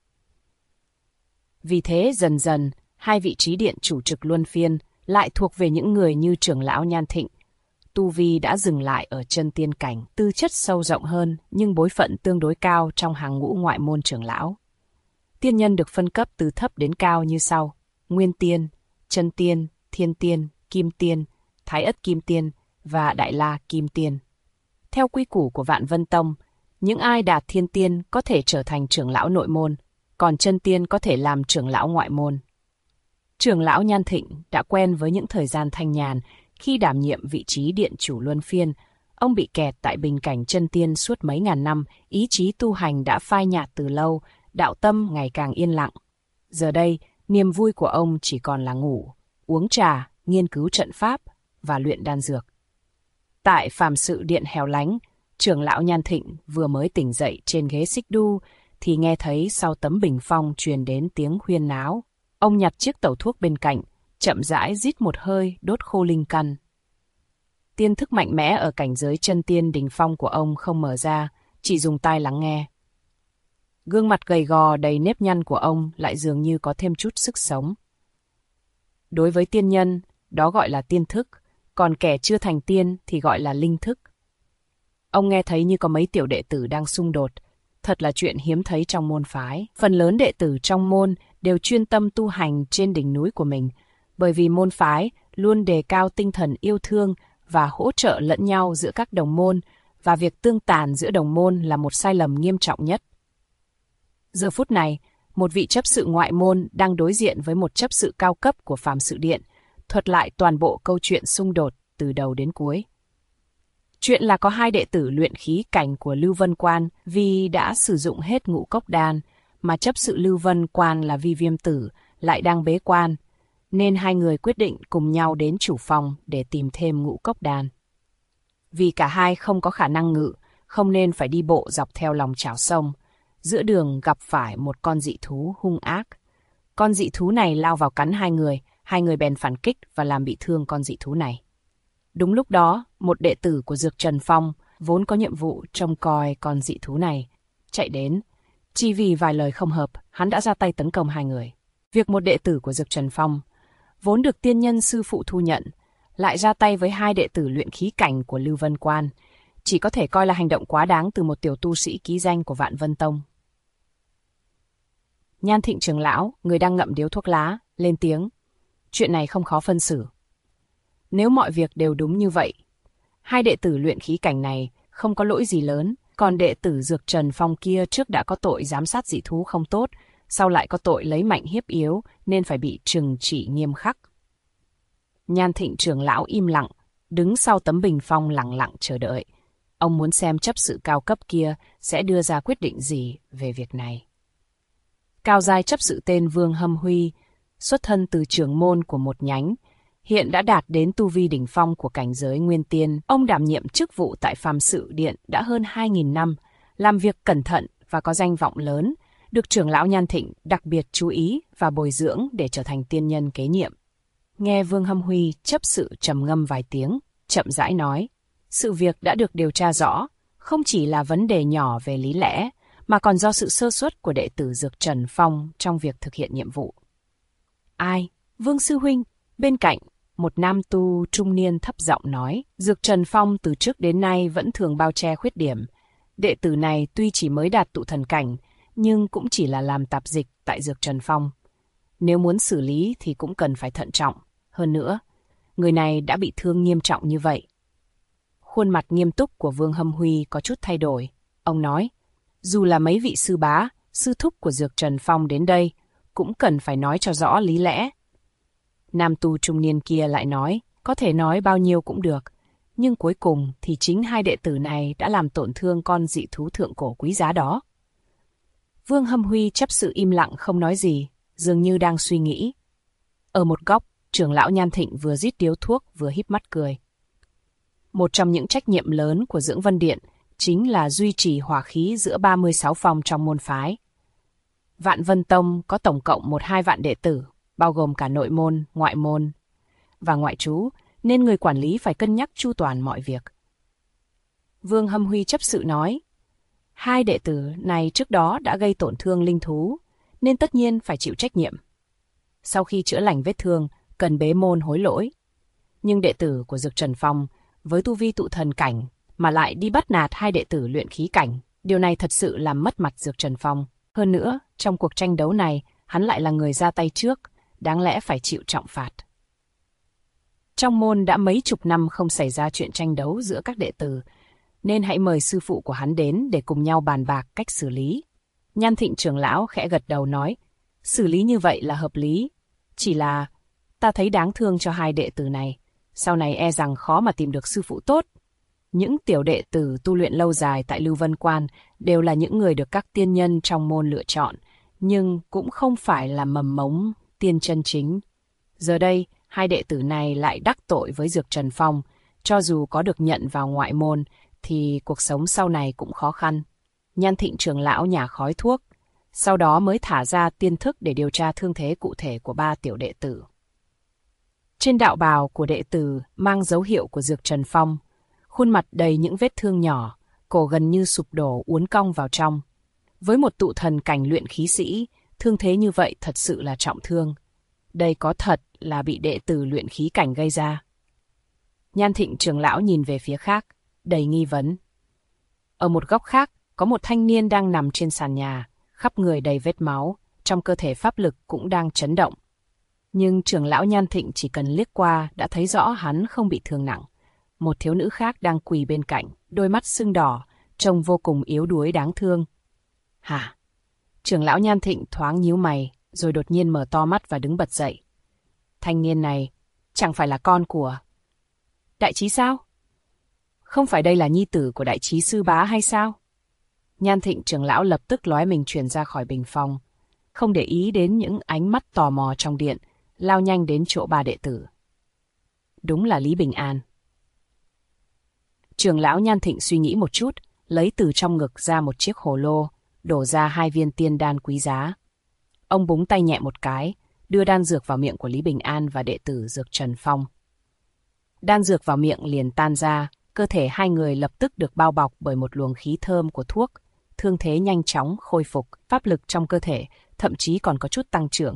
Vì thế dần dần, hai vị trí điện chủ trực luân phiên lại thuộc về những người như trưởng lão Nhan Thịnh. Tu vi đã dừng lại ở chân tiên cảnh, tư chất sâu rộng hơn nhưng bối phận tương đối cao trong hàng ngũ ngoại môn trưởng lão. Tiên nhân được phân cấp từ thấp đến cao như sau: Nguyên Tiên, Chân Tiên, Thiên Tiên, Kim Tiên, Thái Ất Kim Tiên và Đại La Kim Tiên. Theo quy củ của Vạn Vân Tông, những ai đạt Thiên Tiên có thể trở thành trưởng lão nội môn, còn Chân Tiên có thể làm trưởng lão ngoại môn. Trưởng lão Nhan Thịnh đã quen với những thời gian thanh nhàn khi đảm nhiệm vị trí điện chủ luân phiên. Ông bị kẹt tại bình cảnh chân tiên suốt mấy ngàn năm, ý chí tu hành đã phai nhạt từ lâu, đạo tâm ngày càng yên lặng. Giờ đây, niềm vui của ông chỉ còn là ngủ, uống trà, nghiên cứu trận pháp và luyện đan dược. Tại Phàm Sự Điện hẻo lánh, trưởng lão Nhan Thịnh vừa mới tỉnh dậy trên ghế xích đu thì nghe thấy sau tấm bình phong truyền đến tiếng huyên náo. Ông nhặt chiếc tẩu thuốc bên cạnh, chậm rãi rít một hơi đốt khô linh căn. Tiên thức mạnh mẽ ở cảnh giới chân tiên đỉnh phong của ông không mở ra, chỉ dùng tai lắng nghe. Gương mặt gầy gò đầy nếp nhăn của ông lại dường như có thêm chút sức sống. Đối với tiên nhân, đó gọi là tiên thức, còn kẻ chưa thành tiên thì gọi là linh thức. Ông nghe thấy như có mấy tiểu đệ tử đang xung đột, thật là chuyện hiếm thấy trong môn phái. Phần lớn đệ tử trong môn đều chuyên tâm tu hành trên đỉnh núi của mình, bởi vì môn phái luôn đề cao tinh thần yêu thương và hỗ trợ lẫn nhau giữa các đồng môn, và việc tương tàn giữa đồng môn là một sai lầm nghiêm trọng nhất. Giờ phút này, một vị chấp sự ngoại môn đang đối diện với một chấp sự cao cấp của Phàm Sự Điện, thuật lại toàn bộ câu chuyện xung đột từ đầu đến cuối. Chuyện là có hai đệ tử luyện khí cảnh của Lưu Vân Quan vì đã sử dụng hết ngũ cốc đan, mà chấp sự Lưu Vân Quan là Vi Viêm Tử lại đang bế quan, nên hai người quyết định cùng nhau đến chủ phòng để tìm thêm ngũ cốc đan. Vì cả hai không có khả năng ngự, không nên phải đi bộ dọc theo lòng chảo sông. Giữa đường gặp phải một con dị thú hung ác. Con dị thú này lao vào cắn hai người bèn phản kích và làm bị thương con dị thú này. Đúng lúc đó, một đệ tử của Dược Trần Phong, vốn có nhiệm vụ trông coi con dị thú này, chạy đến. Chỉ vì vài lời không hợp, hắn đã ra tay tấn công hai người. Việc một đệ tử của Dược Trần Phong, vốn được tiên nhân sư phụ thu nhận, lại ra tay với hai đệ tử luyện khí cảnh của Lưu Vân Quan, chỉ có thể coi là hành động quá đáng từ một tiểu tu sĩ ký danh của Vạn Vân Tông. Nhan Thịnh trưởng lão, người đang ngậm điếu thuốc lá, lên tiếng. Chuyện này không khó phân xử. Nếu mọi việc đều đúng như vậy, hai đệ tử luyện khí cảnh này không có lỗi gì lớn, còn đệ tử Dược Trần Phong kia trước đã có tội giám sát dị thú không tốt, sau lại có tội lấy mạnh hiếp yếu nên phải bị trừng trị nghiêm khắc. Nhan Thịnh trưởng lão im lặng, đứng sau tấm bình phong lặng lặng chờ đợi. Ông muốn xem chấp sự cao cấp kia sẽ đưa ra quyết định gì về việc này. Cao giai chấp sự tên Vương Hâm Huy, xuất thân từ trưởng môn của một nhánh, hiện đã đạt đến tu vi đỉnh phong của cảnh giới nguyên tiên. Ông đảm nhiệm chức vụ tại Phàm Sự Điện đã hơn 2.000 năm, làm việc cẩn thận và có danh vọng lớn, được trưởng lão Nhan Thịnh đặc biệt chú ý và bồi dưỡng để trở thành tiên nhân kế nhiệm. Nghe Vương Hâm Huy chấp sự trầm ngâm vài tiếng, chậm rãi nói, sự việc đã được điều tra rõ, không chỉ là vấn đề nhỏ về lý lẽ, mà còn do sự sơ suất của đệ tử Dược Trần Phong trong việc thực hiện nhiệm vụ. Ai? Vương Sư Huynh, bên cạnh, một nam tu trung niên thấp giọng nói, Dược Trần Phong từ trước đến nay vẫn thường bao che khuyết điểm. Đệ tử này tuy chỉ mới đạt tụ thần cảnh, nhưng cũng chỉ là làm tạp dịch tại Dược Trần Phong. Nếu muốn xử lý thì cũng cần phải thận trọng. Hơn nữa, người này đã bị thương nghiêm trọng như vậy. Khuôn mặt nghiêm túc của Vương Hâm Huy có chút thay đổi. Ông nói, dù là mấy vị sư bá, sư thúc của Dược Trần Phong đến đây, cũng cần phải nói cho rõ lý lẽ. Nam tu trung niên kia lại nói, có thể nói bao nhiêu cũng được, nhưng cuối cùng thì chính hai đệ tử này đã làm tổn thương con dị thú thượng cổ quý giá đó. Vương Hâm Huy chấp sự im lặng không nói gì, dường như đang suy nghĩ. Ở một góc, trưởng lão Nhan Thịnh vừa rít điếu thuốc vừa híp mắt cười. Một trong những trách nhiệm lớn của Dưỡng Vân Điện chính là duy trì hòa khí giữa 36 phong trong môn phái. Vạn Vân Tông có tổng cộng 1-2 vạn đệ tử, bao gồm cả nội môn và ngoại trú, nên người quản lý phải cân nhắc chu toàn mọi việc. Vương Hâm Huy chấp sự nói, hai đệ tử này trước đó đã gây tổn thương linh thú, nên tất nhiên phải chịu trách nhiệm. Sau khi chữa lành vết thương, cần bế môn hối lỗi. Nhưng đệ tử của Dược Trần Phong, với tu vi tụ thần cảnh, mà lại đi bắt nạt hai đệ tử luyện khí cảnh, điều này thật sự làm mất mặt Dược Trần Phong. Hơn nữa, trong cuộc tranh đấu này, hắn lại là người ra tay trước, đáng lẽ phải chịu trọng phạt. Trong môn đã mấy chục năm không xảy ra chuyện tranh đấu giữa các đệ tử, nên hãy mời sư phụ của hắn đến để cùng nhau bàn bạc cách xử lý. Nhan Thịnh trưởng lão khẽ gật đầu nói, xử lý như vậy là hợp lý, chỉ là ta thấy đáng thương cho hai đệ tử này, sau này e rằng khó mà tìm được sư phụ tốt. Những tiểu đệ tử tu luyện lâu dài tại Lưu Vân Quan đều là những người được các tiên nhân trong môn lựa chọn, nhưng cũng không phải là mầm mống tiên chân chính. Giờ đây, hai đệ tử này lại đắc tội với Dược Trần Phong, cho dù có được nhận vào ngoại môn, thì cuộc sống sau này cũng khó khăn. Nhan Thịnh trưởng lão nhả khói thuốc, sau đó mới thả ra tiên thức để điều tra thương thế cụ thể của 3 tiểu đệ tử. Trên đạo bào của đệ tử mang dấu hiệu của Dược Trần Phong, khuôn mặt đầy những vết thương nhỏ, cổ gần như sụp đổ uốn cong vào trong. Với một tụ thần cảnh luyện khí sĩ, thương thế như vậy thật sự là trọng thương. Đây có thật là bị đệ tử luyện khí cảnh gây ra. Nhan Thịnh trưởng lão nhìn về phía khác, đầy nghi vấn. Ở một góc khác, có một thanh niên đang nằm trên sàn nhà, khắp người đầy vết máu, trong cơ thể pháp lực cũng đang chấn động. Nhưng trưởng lão Nhan Thịnh chỉ cần liếc qua đã thấy rõ hắn không bị thương nặng. Một thiếu nữ khác đang quỳ bên cạnh, đôi mắt sưng đỏ, trông vô cùng yếu đuối đáng thương. Hả? Trưởng lão Nhan Thịnh thoáng nhíu mày, rồi đột nhiên mở to mắt và đứng bật dậy. Thanh niên này chẳng phải là con của Đại Trí sao? Không phải đây là nhi tử của Đại Trí sư bá hay sao? Nhan Thịnh trưởng lão lập tức lóe mình chuyển ra khỏi bình phong, không để ý đến những ánh mắt tò mò trong điện, lao nhanh đến chỗ 3 đệ tử. Đúng là Lý Bình An. Trưởng lão Nhan Thịnh suy nghĩ một chút, lấy từ trong ngực ra một chiếc hồ lô, đổ ra 2 viên tiên đan quý giá. Ông búng tay nhẹ một cái, đưa đan dược vào miệng của Lý Bình An và đệ tử Dược Trần Phong. Đan dược vào miệng liền tan ra, cơ thể hai người lập tức được bao bọc bởi một luồng khí thơm của thuốc, thương thế nhanh chóng khôi phục, pháp lực trong cơ thể thậm chí còn có chút tăng trưởng.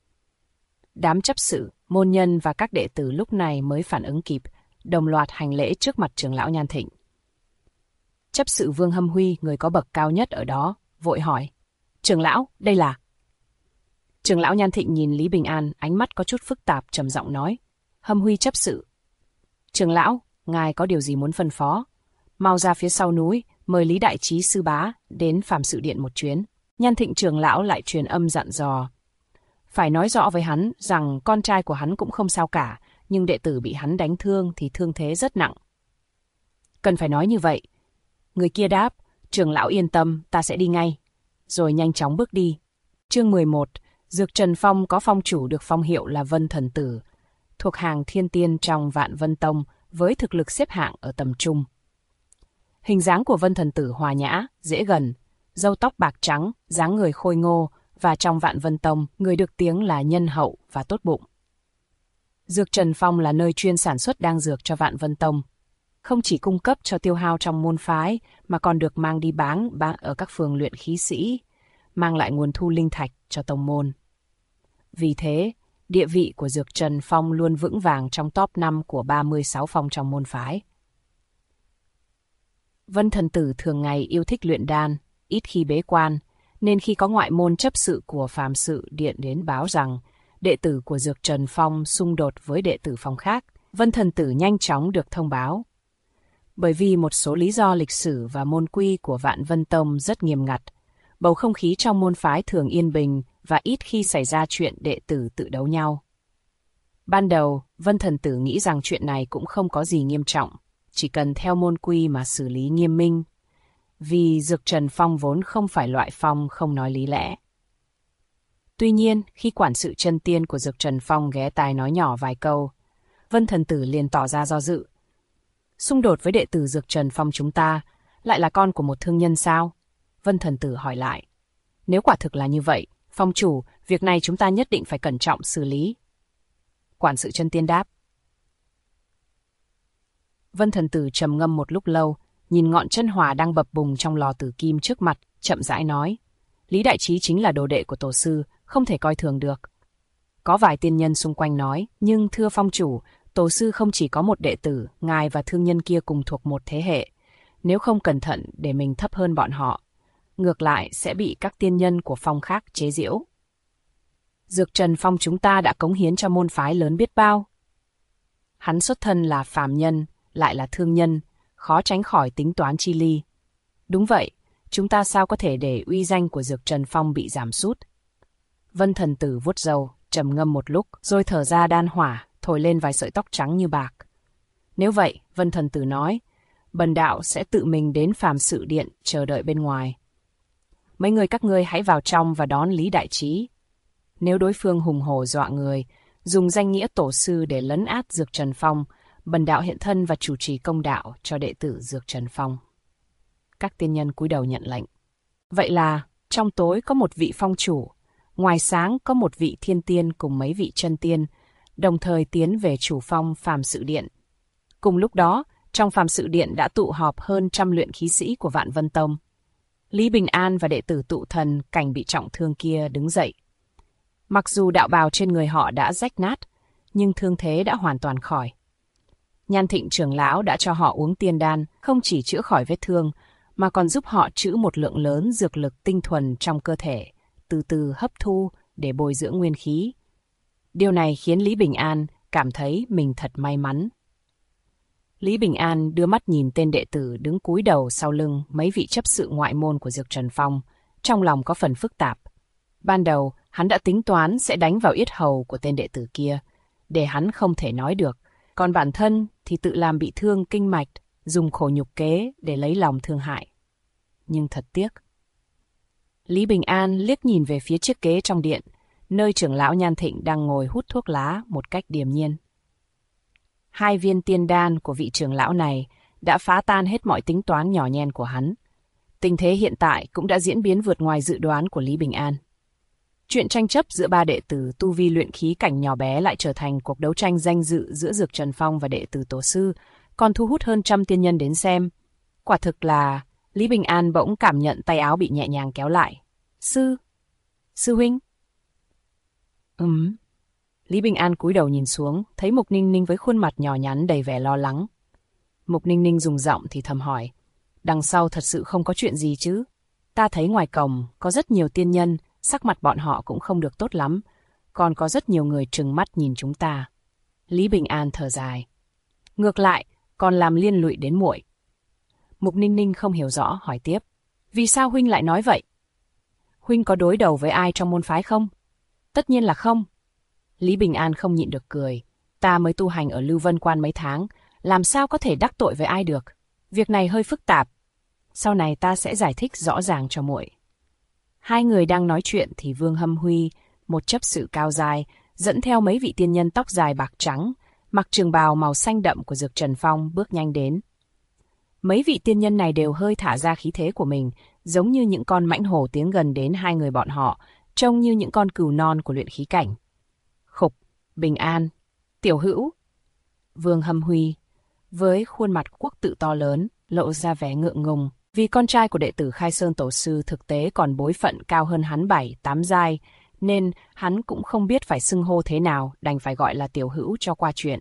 Đám chấp sự, môn nhân và các đệ tử lúc này mới phản ứng kịp, đồng loạt hành lễ trước mặt trưởng lão Nhan Thịnh. Chấp sự Vương Hâm Huy, người có bậc cao nhất ở đó, vội hỏi, trưởng lão, đây là... Trưởng lão Nhan Thịnh nhìn Lý Bình An, ánh mắt có chút phức tạp, trầm giọng nói, Hâm Huy chấp sự. Trưởng lão, ngài có điều gì muốn phân phó? Mau ra phía sau núi, mời Lý Đại Trí sư bá đến Phàm Sự Điện một chuyến. Nhan Thịnh trưởng lão lại truyền âm dặn dò. Phải nói rõ với hắn rằng con trai của hắn cũng không sao cả, nhưng đệ tử bị hắn đánh thương thì thương thế rất nặng. Cần phải nói như vậy. Người kia đáp, trưởng lão yên tâm, ta sẽ đi ngay. Rồi nhanh chóng bước đi. Chương 11. Dược Trần Phong có phong chủ được phong hiệu là Vân Thần Tử, thuộc hàng thiên tiên trong Vạn Vân Tông với thực lực xếp hạng ở tầm trung. Hình dáng của Vân Thần Tử hòa nhã, dễ gần, râu tóc bạc trắng, dáng người khôi ngô, và trong Vạn Vân Tông, người được tiếng là nhân hậu và tốt bụng. Dược Trần Phong là nơi chuyên sản xuất đan dược cho Vạn Vân Tông. Không chỉ cung cấp cho tiêu hao trong môn phái, mà còn được mang đi bán ở các phường luyện khí sĩ, mang lại nguồn thu linh thạch cho tông môn. Vì thế, địa vị của Dược Trần Phong luôn vững vàng trong top 5 của 36 phong trong môn phái. Vân Thần Tử thường ngày yêu thích luyện đan, ít khi bế quan, nên khi có ngoại môn chấp sự của Phàm Sự Điện đến báo rằng đệ tử của Dược Trần Phong xung đột với đệ tử phong khác, Vân Thần Tử nhanh chóng được thông báo. Bởi vì một số lý do lịch sử và môn quy của Vạn Vân Tông rất nghiêm ngặt, bầu không khí trong môn phái thường yên bình và ít khi xảy ra chuyện đệ tử tự đấu nhau. Ban đầu, Vân Thần Tử nghĩ rằng chuyện này cũng không có gì nghiêm trọng, chỉ cần theo môn quy mà xử lý nghiêm minh, vì Dược Trần Phong vốn không phải loại phong không nói lý lẽ. Tuy nhiên, khi quản sự chân tiên của Dược Trần Phong ghé tai nói nhỏ vài câu, Vân Thần Tử liền tỏ ra do dự. Xung đột với đệ tử Dược Trần Phong chúng ta lại là con của một thương nhân sao? Vân Thần Tử hỏi lại. Nếu quả thực là như vậy, phong chủ, việc này chúng ta nhất định phải cẩn trọng xử lý. Quản sự chân tiên đáp. Vân Thần Tử trầm ngâm một lúc lâu, nhìn ngọn chân hỏa đang bập bùng trong lò tử kim trước mặt, chậm rãi nói. Lý Đại Trí chính là đồ đệ của tổ sư, không thể coi thường được. Có vài tiên nhân xung quanh nói, nhưng thưa phong chủ, tổ sư không chỉ có một đệ tử, ngài và thương nhân kia cùng thuộc một thế hệ. Nếu không cẩn thận để mình thấp hơn bọn họ, ngược lại sẽ bị các tiên nhân của phong khác chế giễu. Dược Trần Phong chúng ta đã cống hiến cho môn phái lớn biết bao. Hắn xuất thân là phàm nhân, lại là thương nhân, khó tránh khỏi tính toán chi ly. Đúng vậy, chúng ta sao có thể để uy danh của Dược Trần Phong bị giảm sút? Vân Thần Tử vuốt râu, trầm ngâm một lúc, rồi thở ra đan hỏa, thổi lên vài sợi tóc trắng như bạc. Nếu vậy, Vân Thần Tử nói, bần đạo sẽ tự mình đến Phàm Sự Điện chờ đợi bên ngoài. Mấy người các ngươi hãy vào trong và đón Lý Đại Trí. Nếu đối phương hùng hổ dọa người, dùng danh nghĩa tổ sư để lấn át Dược Trần Phong, bần đạo hiện thân và chủ trì công đạo cho đệ tử Dược Trần Phong. Các tiên nhân cúi đầu nhận lệnh. Vậy là, trong tối có một vị phong chủ, ngoài sáng có một vị thiên tiên cùng mấy vị chân tiên, đồng thời tiến về chủ phong Phàm Sự Điện. Cùng lúc đó, trong Phàm Sự Điện đã tụ họp hơn 100 luyện khí sĩ của Vạn Vân Tông. Lý Bình An và đệ tử Tụ Thần Cảnh bị trọng thương kia đứng dậy. Mặc dù đạo bào trên người họ đã rách nát, nhưng thương thế đã hoàn toàn khỏi. Nhan Thịnh trưởng lão đã cho họ uống tiên đan, không chỉ chữa khỏi vết thương, mà còn giúp họ trữ một lượng lớn dược lực tinh thuần trong cơ thể, từ từ hấp thu để bồi dưỡng nguyên khí. Điều này khiến Lý Bình An cảm thấy mình thật may mắn. Lý Bình An đưa mắt nhìn tên đệ tử đứng cúi đầu sau lưng mấy vị chấp sự ngoại môn của Dược Trần Phong, trong lòng có phần phức tạp. Ban đầu, hắn đã tính toán sẽ đánh vào yết hầu của tên đệ tử kia, để hắn không thể nói được, còn bản thân thì tự làm bị thương kinh mạch, dùng khổ nhục kế để lấy lòng thương hại. Nhưng thật tiếc. Lý Bình An liếc nhìn về phía chiếc ghế trong điện, nơi trưởng lão Nhan Thịnh đang ngồi hút thuốc lá một cách điềm nhiên. 2 viên tiên đan của vị trưởng lão này đã phá tan hết mọi tính toán nhỏ nhen của hắn. Tình thế hiện tại cũng đã diễn biến vượt ngoài dự đoán của Lý Bình An. Chuyện tranh chấp giữa 3 đệ tử tu vi luyện khí cảnh nhỏ bé lại trở thành cuộc đấu tranh danh dự giữa Dược Trần Phong và đệ tử tổ sư, còn thu hút hơn 100 tiên nhân đến xem. Quả thực là Lý Bình An bỗng cảm nhận tay áo bị nhẹ nhàng kéo lại. Sư huynh. Lý Bình An cúi đầu nhìn xuống, thấy Mục Ninh Ninh với khuôn mặt nhỏ nhắn đầy vẻ lo lắng. Mục Ninh Ninh dùng giọng thì thầm hỏi, đằng sau thật sự không có chuyện gì chứ? Ta thấy ngoài cổng có rất nhiều tiên nhân, sắc mặt bọn họ cũng không được tốt lắm, còn có rất nhiều người trừng mắt nhìn chúng ta. Lý Bình An thở dài. Ngược lại, còn làm liên lụy đến muội. Mục Ninh Ninh không hiểu rõ, hỏi tiếp. Vì sao huynh lại nói vậy? Huynh có đối đầu với ai trong môn phái không? Tất nhiên là không. Lý Bình An không nhịn được cười. Ta mới tu hành ở Lưu Vân Quan mấy tháng, làm sao có thể đắc tội với ai được? Việc này hơi phức tạp. Sau này ta sẽ giải thích rõ ràng cho muội. Hai người đang nói chuyện thì Vương Hâm Huy, một chấp sự cao dài, dẫn theo mấy vị tiên nhân tóc dài bạc trắng, mặc trường bào màu xanh đậm của Dược Trần Phong bước nhanh đến. Mấy vị tiên nhân này đều hơi thả ra khí thế của mình, giống như những con mãnh hổ tiến gần đến hai người bọn họ, trông như những con cừu non của luyện khí cảnh. Khục, bình an, tiểu hữu. Vương Hâm Huy, với khuôn mặt quốc tự to lớn, lộ ra vẻ ngượng ngùng, vì con trai của đệ tử Khai Sơn Tổ Sư thực tế còn bối phận cao hơn hắn 7-8 giai, nên hắn cũng không biết phải xưng hô thế nào, đành phải gọi là tiểu hữu cho qua chuyện.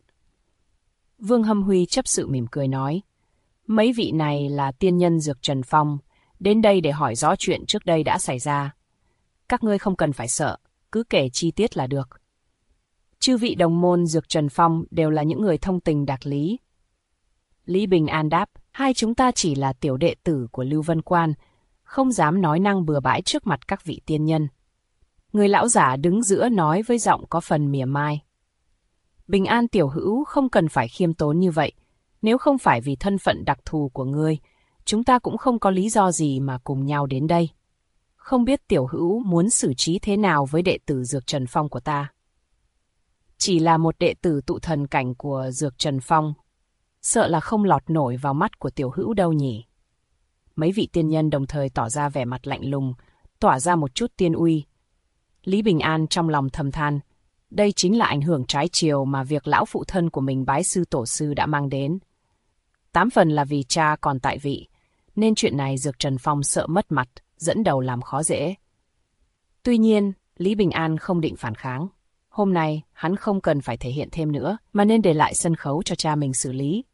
Vương Hâm Huy chấp sự mỉm cười nói, mấy vị này là tiên nhân Dược Trần Phong, đến đây để hỏi rõ chuyện trước đây đã xảy ra. Các ngươi không cần phải sợ, cứ kể chi tiết là được. Chư vị đồng môn Dược Trần Phong đều là những người thông tình đạt lý. Lý Bình An đáp, hai chúng ta chỉ là tiểu đệ tử của Lưu Vân Quan, không dám nói năng bừa bãi trước mặt các vị tiên nhân. Người lão giả đứng giữa nói với giọng có phần mỉa mai. Bình An tiểu hữu không cần phải khiêm tốn như vậy, nếu không phải vì thân phận đặc thù của ngươi, chúng ta cũng không có lý do gì mà cùng nhau đến đây. Không biết tiểu hữu muốn xử trí thế nào với đệ tử Dược Trần Phong của ta? Chỉ là một đệ tử tụ thần cảnh của Dược Trần Phong, sợ là không lọt nổi vào mắt của tiểu hữu đâu nhỉ. Mấy vị tiên nhân đồng thời tỏ ra vẻ mặt lạnh lùng, tỏa ra một chút tiên uy. Lý Bình An trong lòng thầm than, đây chính là ảnh hưởng trái chiều mà việc lão phụ thân của mình bái sư tổ sư đã mang đến. 8 phần là vì cha còn tại vị, nên chuyện này Dược Trần Phong sợ mất mặt, dẫn đầu làm khó dễ. Tuy nhiên, Lý Bình An không định phản kháng. Hôm nay, hắn không cần phải thể hiện thêm nữa, mà nên để lại sân khấu cho cha mình xử lý.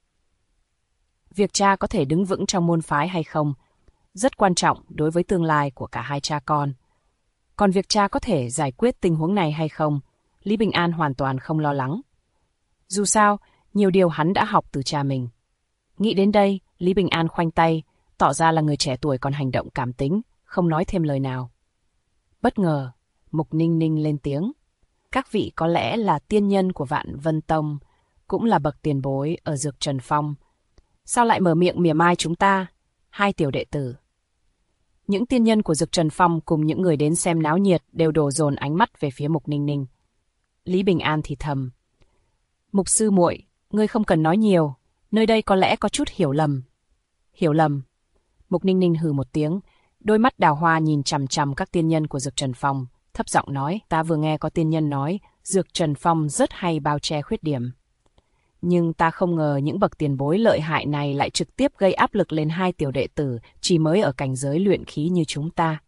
Việc cha có thể đứng vững trong môn phái hay không, rất quan trọng đối với tương lai của cả hai cha con. Còn việc cha có thể giải quyết tình huống này hay không, Lý Bình An hoàn toàn không lo lắng. Dù sao, nhiều điều hắn đã học từ cha mình. Nghĩ đến đây, Lý Bình An khoanh tay, tỏ ra là người trẻ tuổi còn hành động cảm tính, không nói thêm lời nào. Bất ngờ, Mục Ninh Ninh lên tiếng. Các vị có lẽ là tiên nhân của Vạn Vân Tông, cũng là bậc tiền bối ở Dược Trần Phong. Sao lại mở miệng mỉa mai chúng ta, hai tiểu đệ tử? Những tiên nhân của Dược Trần Phong cùng những người đến xem náo nhiệt đều đổ dồn ánh mắt về phía Mục Ninh Ninh. Lý Bình An thì thầm. Mục sư muội, ngươi không cần nói nhiều, nơi đây có lẽ có chút hiểu lầm. Hiểu lầm? Mục Ninh Ninh hừ một tiếng, đôi mắt đào hoa nhìn chằm chằm các tiên nhân của Dược Trần Phong, thấp giọng nói, ta vừa nghe có tiên nhân nói, Dược Trần Phong rất hay bao che khuyết điểm. Nhưng ta không ngờ những bậc tiền bối lợi hại này lại trực tiếp gây áp lực lên hai tiểu đệ tử chỉ mới ở cảnh giới luyện khí như chúng ta.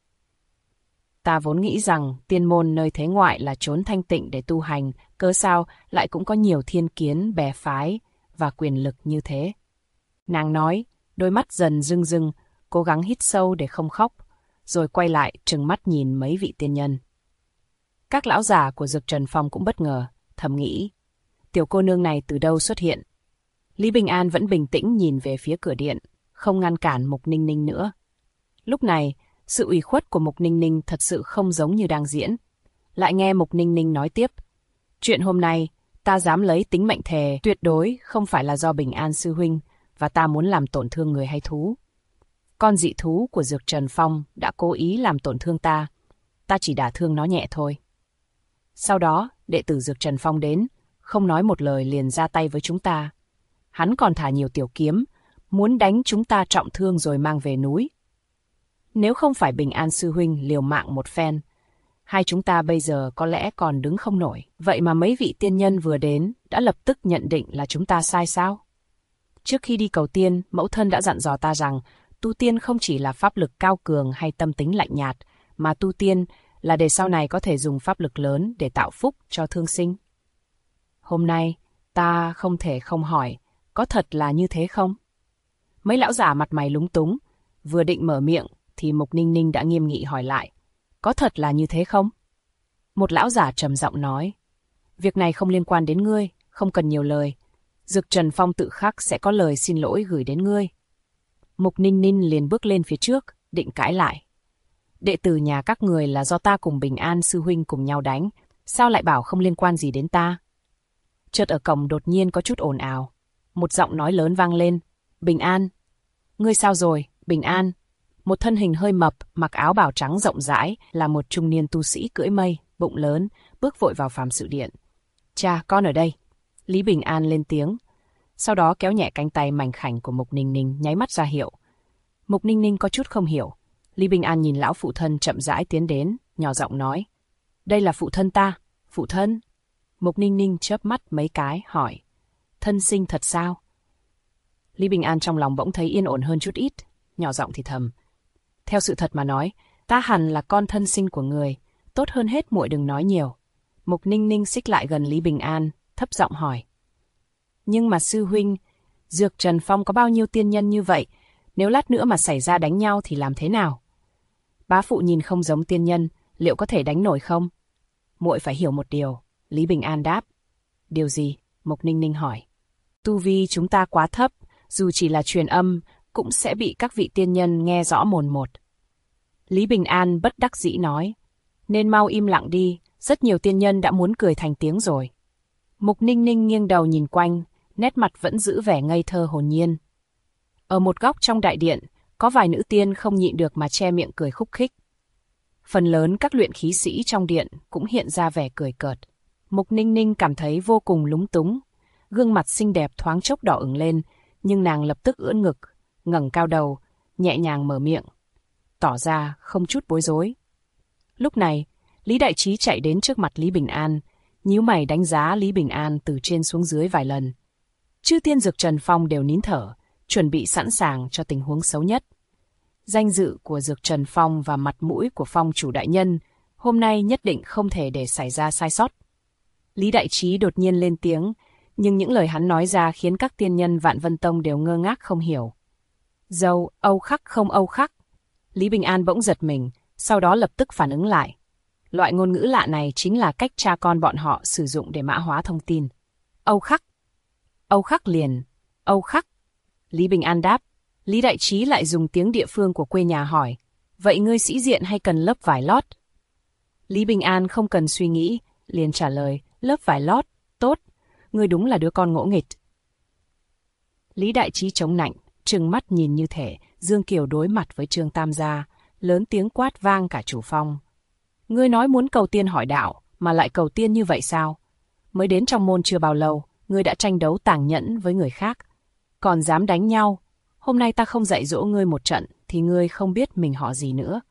Ta vốn nghĩ rằng tiên môn nơi thế ngoại là chốn thanh tịnh để tu hành, cớ sao lại cũng có nhiều thiên kiến, bè phái và quyền lực như thế. Nàng nói, đôi mắt dần rưng rưng, cố gắng hít sâu để không khóc, rồi quay lại trừng mắt nhìn mấy vị tiên nhân. Các lão già của Dược Trần Phong cũng bất ngờ, thầm nghĩ, tiểu cô nương này từ đâu xuất hiện? Lý Bình An vẫn bình tĩnh nhìn về phía cửa điện, không ngăn cản Mục Ninh Ninh nữa. Lúc này, sự ủy khuất của Mục Ninh Ninh thật sự không giống như đang diễn. Lại nghe Mục Ninh Ninh nói tiếp, chuyện hôm nay, ta dám lấy tính mệnh thề tuyệt đối không phải là do Bình An sư huynh, và ta muốn làm tổn thương người hay thú. Con dị thú của Dược Trần Phong đã cố ý làm tổn thương ta chỉ đả thương nó nhẹ thôi. Sau đó, đệ tử Dược Trần Phong đến, không nói một lời liền ra tay với chúng ta. Hắn còn thả nhiều tiểu kiếm, muốn đánh chúng ta trọng thương rồi mang về núi. Nếu không phải Bình An sư huynh liều mạng một phen, hai chúng ta bây giờ có lẽ còn đứng không nổi. Vậy mà mấy vị tiên nhân vừa đến đã lập tức nhận định là chúng ta sai sao? Trước khi đi cầu tiên, mẫu thân đã dặn dò ta rằng tu tiên không chỉ là pháp lực cao cường hay tâm tính lạnh nhạt, mà tu tiên là để sau này có thể dùng pháp lực lớn để tạo phúc cho thương sinh. Hôm nay, ta không thể không hỏi, có thật là như thế không? Mấy lão giả mặt mày lúng túng, vừa định mở miệng thì Mục Ninh Ninh đã nghiêm nghị hỏi lại, có thật là như thế không? Một lão giả trầm giọng nói, việc này không liên quan đến ngươi, không cần nhiều lời. Dược Trần Phong tự khắc sẽ có lời xin lỗi gửi đến ngươi. Mục Ninh Ninh liền bước lên phía trước, định cãi lại. Đệ tử nhà các người là do ta cùng Bình An sư huynh cùng nhau đánh, sao lại bảo không liên quan gì đến ta? Chợt ở cổng đột nhiên có chút ồn ào. Một giọng nói lớn vang lên, Bình An. Ngươi sao rồi, Bình An? Một thân hình hơi mập, mặc áo bào trắng rộng rãi, là một trung niên tu sĩ cưỡi mây, bụng lớn, bước vội vào phàm sự điện. Cha, con ở đây. Lý Bình An lên tiếng. Sau đó kéo nhẹ cánh tay mảnh khảnh của Mục Ninh Ninh, nháy mắt ra hiệu. Mục Ninh Ninh có chút không hiểu. Lý Bình An nhìn lão phụ thân chậm rãi tiến đến, nhỏ giọng nói. Đây là phụ thân ta. Phụ thân? Mục Ninh Ninh chớp mắt mấy cái, hỏi. Thân sinh thật sao? Lý Bình An trong lòng bỗng thấy yên ổn hơn chút ít, nhỏ giọng thì thầm. Theo sự thật mà nói, ta hẳn là con thân sinh của người, tốt hơn hết muội đừng nói nhiều. Mục Ninh Ninh xích lại gần Lý Bình An, thấp giọng hỏi. Nhưng mà sư huynh, Dược Trần Phong có bao nhiêu tiên nhân như vậy, nếu lát nữa mà xảy ra đánh nhau thì làm thế nào? Bá phụ nhìn không giống tiên nhân, liệu có thể đánh nổi không? Muội phải hiểu một điều, Lý Bình An đáp. Điều gì? Mục Ninh Ninh hỏi. Tu vi chúng ta quá thấp, dù chỉ là truyền âm, cũng sẽ bị các vị tiên nhân nghe rõ mồn một. Lý Bình An bất đắc dĩ nói. Nên mau im lặng đi, rất nhiều tiên nhân đã muốn cười thành tiếng rồi. Mục Ninh Ninh nghiêng đầu nhìn quanh, nét mặt vẫn giữ vẻ ngây thơ hồn nhiên. Ở một góc trong đại điện, có vài nữ tiên không nhịn được mà che miệng cười khúc khích. Phần lớn các luyện khí sĩ trong điện cũng hiện ra vẻ cười cợt. Mục Ninh Ninh cảm thấy vô cùng lúng túng. Gương mặt xinh đẹp thoáng chốc đỏ ửng lên, nhưng nàng lập tức ưỡn ngực, ngẩng cao đầu, nhẹ nhàng mở miệng, tỏ ra không chút bối rối. Lúc này, Lý Đại Trí chạy đến trước mặt Lý Bình An, nhíu mày đánh giá Lý Bình An từ trên xuống dưới vài lần. Chư tiên Dược Trần Phong đều nín thở, chuẩn bị sẵn sàng cho tình huống xấu nhất. Danh dự của Dược Trần Phong và mặt mũi của Phong chủ đại nhân hôm nay nhất định không thể để xảy ra sai sót. Lý Đại Trí đột nhiên lên tiếng, nhưng những lời hắn nói ra khiến các tiên nhân Vạn Vân Tông đều ngơ ngác không hiểu. Dâu, âu khắc không âu khắc. Lý Bình An bỗng giật mình, sau đó lập tức phản ứng lại. Loại ngôn ngữ lạ này chính là cách cha con bọn họ sử dụng để mã hóa thông tin. Âu khắc. Âu khắc liền. Âu khắc. Lý Bình An đáp. Lý Đại Trí lại dùng tiếng địa phương của quê nhà hỏi. Vậy ngươi sĩ diện hay cần lớp vải lót? Lý Bình An không cần suy nghĩ, liền trả lời. Lớp vải lót, tốt. Ngươi đúng là đứa con ngỗ nghịch. Lý Đại Trí chống nạnh, trừng mắt nhìn như thể Dương Kiều đối mặt với Trương Tam gia, lớn tiếng quát vang cả chủ phong. Ngươi nói muốn cầu tiên hỏi đạo, mà lại cầu tiên như vậy sao? Mới đến trong môn chưa bao lâu, ngươi đã tranh đấu tàn nhẫn với người khác. Còn dám đánh nhau, hôm nay ta không dạy dỗ ngươi một trận, thì ngươi không biết mình họ gì nữa.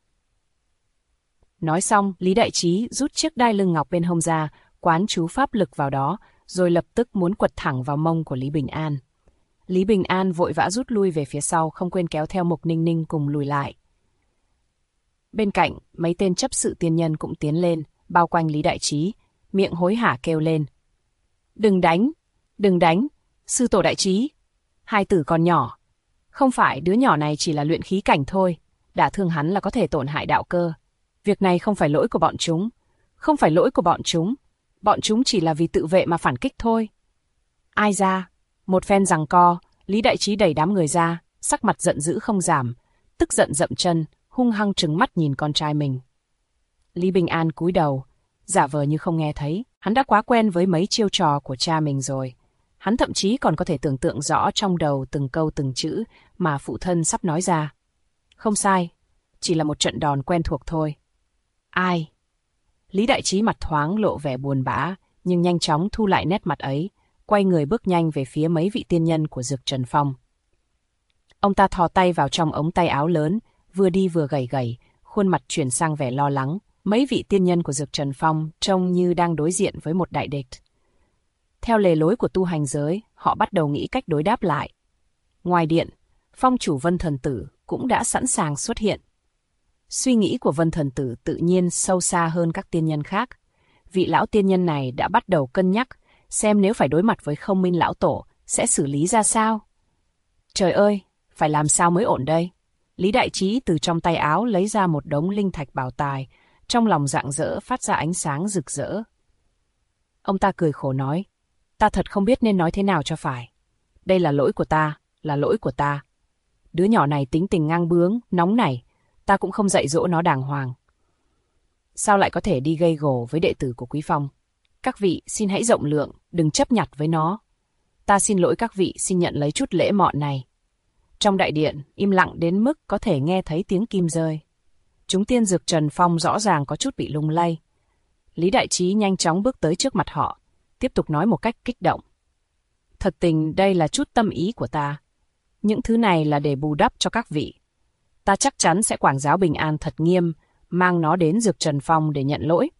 Nói xong, Lý Đại Trí rút chiếc đai lưng ngọc bên hông ra, quán chú pháp lực vào đó, rồi lập tức muốn quật thẳng vào mông của Lý Bình An. Lý Bình An vội vã rút lui về phía sau, không quên kéo theo Mục Ninh Ninh cùng lùi lại. Bên cạnh, mấy tên chấp sự tiên nhân cũng tiến lên, bao quanh Lý Đại Trí, miệng hối hả kêu lên. Đừng đánh, sư tổ Đại Trí. Hai tử còn nhỏ. Không phải đứa nhỏ này chỉ là luyện khí cảnh thôi, đả thương hắn là có thể tổn hại đạo cơ. Việc này không phải lỗi của bọn chúng, bọn chúng chỉ là vì tự vệ mà phản kích thôi. Ai ra? Một phen giằng co, Lý Đại Trí đẩy đám người ra, sắc mặt giận dữ không giảm, tức giận dậm chân, hung hăng trừng mắt nhìn con trai mình. Lý Bình An cúi đầu, giả vờ như không nghe thấy, hắn đã quá quen với mấy chiêu trò của cha mình rồi. Hắn thậm chí còn có thể tưởng tượng rõ trong đầu từng câu từng chữ mà phụ thân sắp nói ra. Không sai, chỉ là một trận đòn quen thuộc thôi. Ai? Lý Đại Trí mặt thoáng lộ vẻ buồn bã, nhưng nhanh chóng thu lại nét mặt ấy, quay người bước nhanh về phía mấy vị tiên nhân của Dược Trần Phong. Ông ta thò tay vào trong ống tay áo lớn, vừa đi vừa gẩy gẩy, khuôn mặt chuyển sang vẻ lo lắng. Mấy vị tiên nhân của Dược Trần Phong trông như đang đối diện với một đại địch. Theo lề lối của tu hành giới, họ bắt đầu nghĩ cách đối đáp lại. Ngoài điện, phong chủ Vân Thần Tử cũng đã sẵn sàng xuất hiện. Suy nghĩ của Vân Thần Tử tự nhiên sâu xa hơn các tiên nhân khác. Vị lão tiên nhân này đã bắt đầu cân nhắc, xem nếu phải đối mặt với Không Minh lão tổ, sẽ xử lý ra sao. Trời ơi, phải làm sao mới ổn đây? Lý Đại Trí từ trong tay áo lấy ra một đống linh thạch bảo tài, trong lòng rạng rỡ phát ra ánh sáng rực rỡ. Ông ta cười khổ nói, ta thật không biết nên nói thế nào cho phải. Đây là lỗi của ta. Đứa nhỏ này tính tình ngang bướng, nóng nảy, ta cũng không dạy dỗ nó đàng hoàng. Sao lại có thể đi gây gổ với đệ tử của Quý Phong? Các vị xin hãy rộng lượng, đừng chấp nhặt với nó. Ta xin lỗi các vị, xin nhận lấy chút lễ mọn này. Trong đại điện, im lặng đến mức có thể nghe thấy tiếng kim rơi. Chúng tiên dược Trần Phong rõ ràng có chút bị lung lay. Lý Đại Trí nhanh chóng bước tới trước mặt họ, tiếp tục nói một cách kích động. Thật tình đây là chút tâm ý của ta. Những thứ này là để bù đắp cho các vị. Ta chắc chắn sẽ quảng giáo Bình An thật nghiêm, mang nó đến dược Trần Phong để nhận lỗi.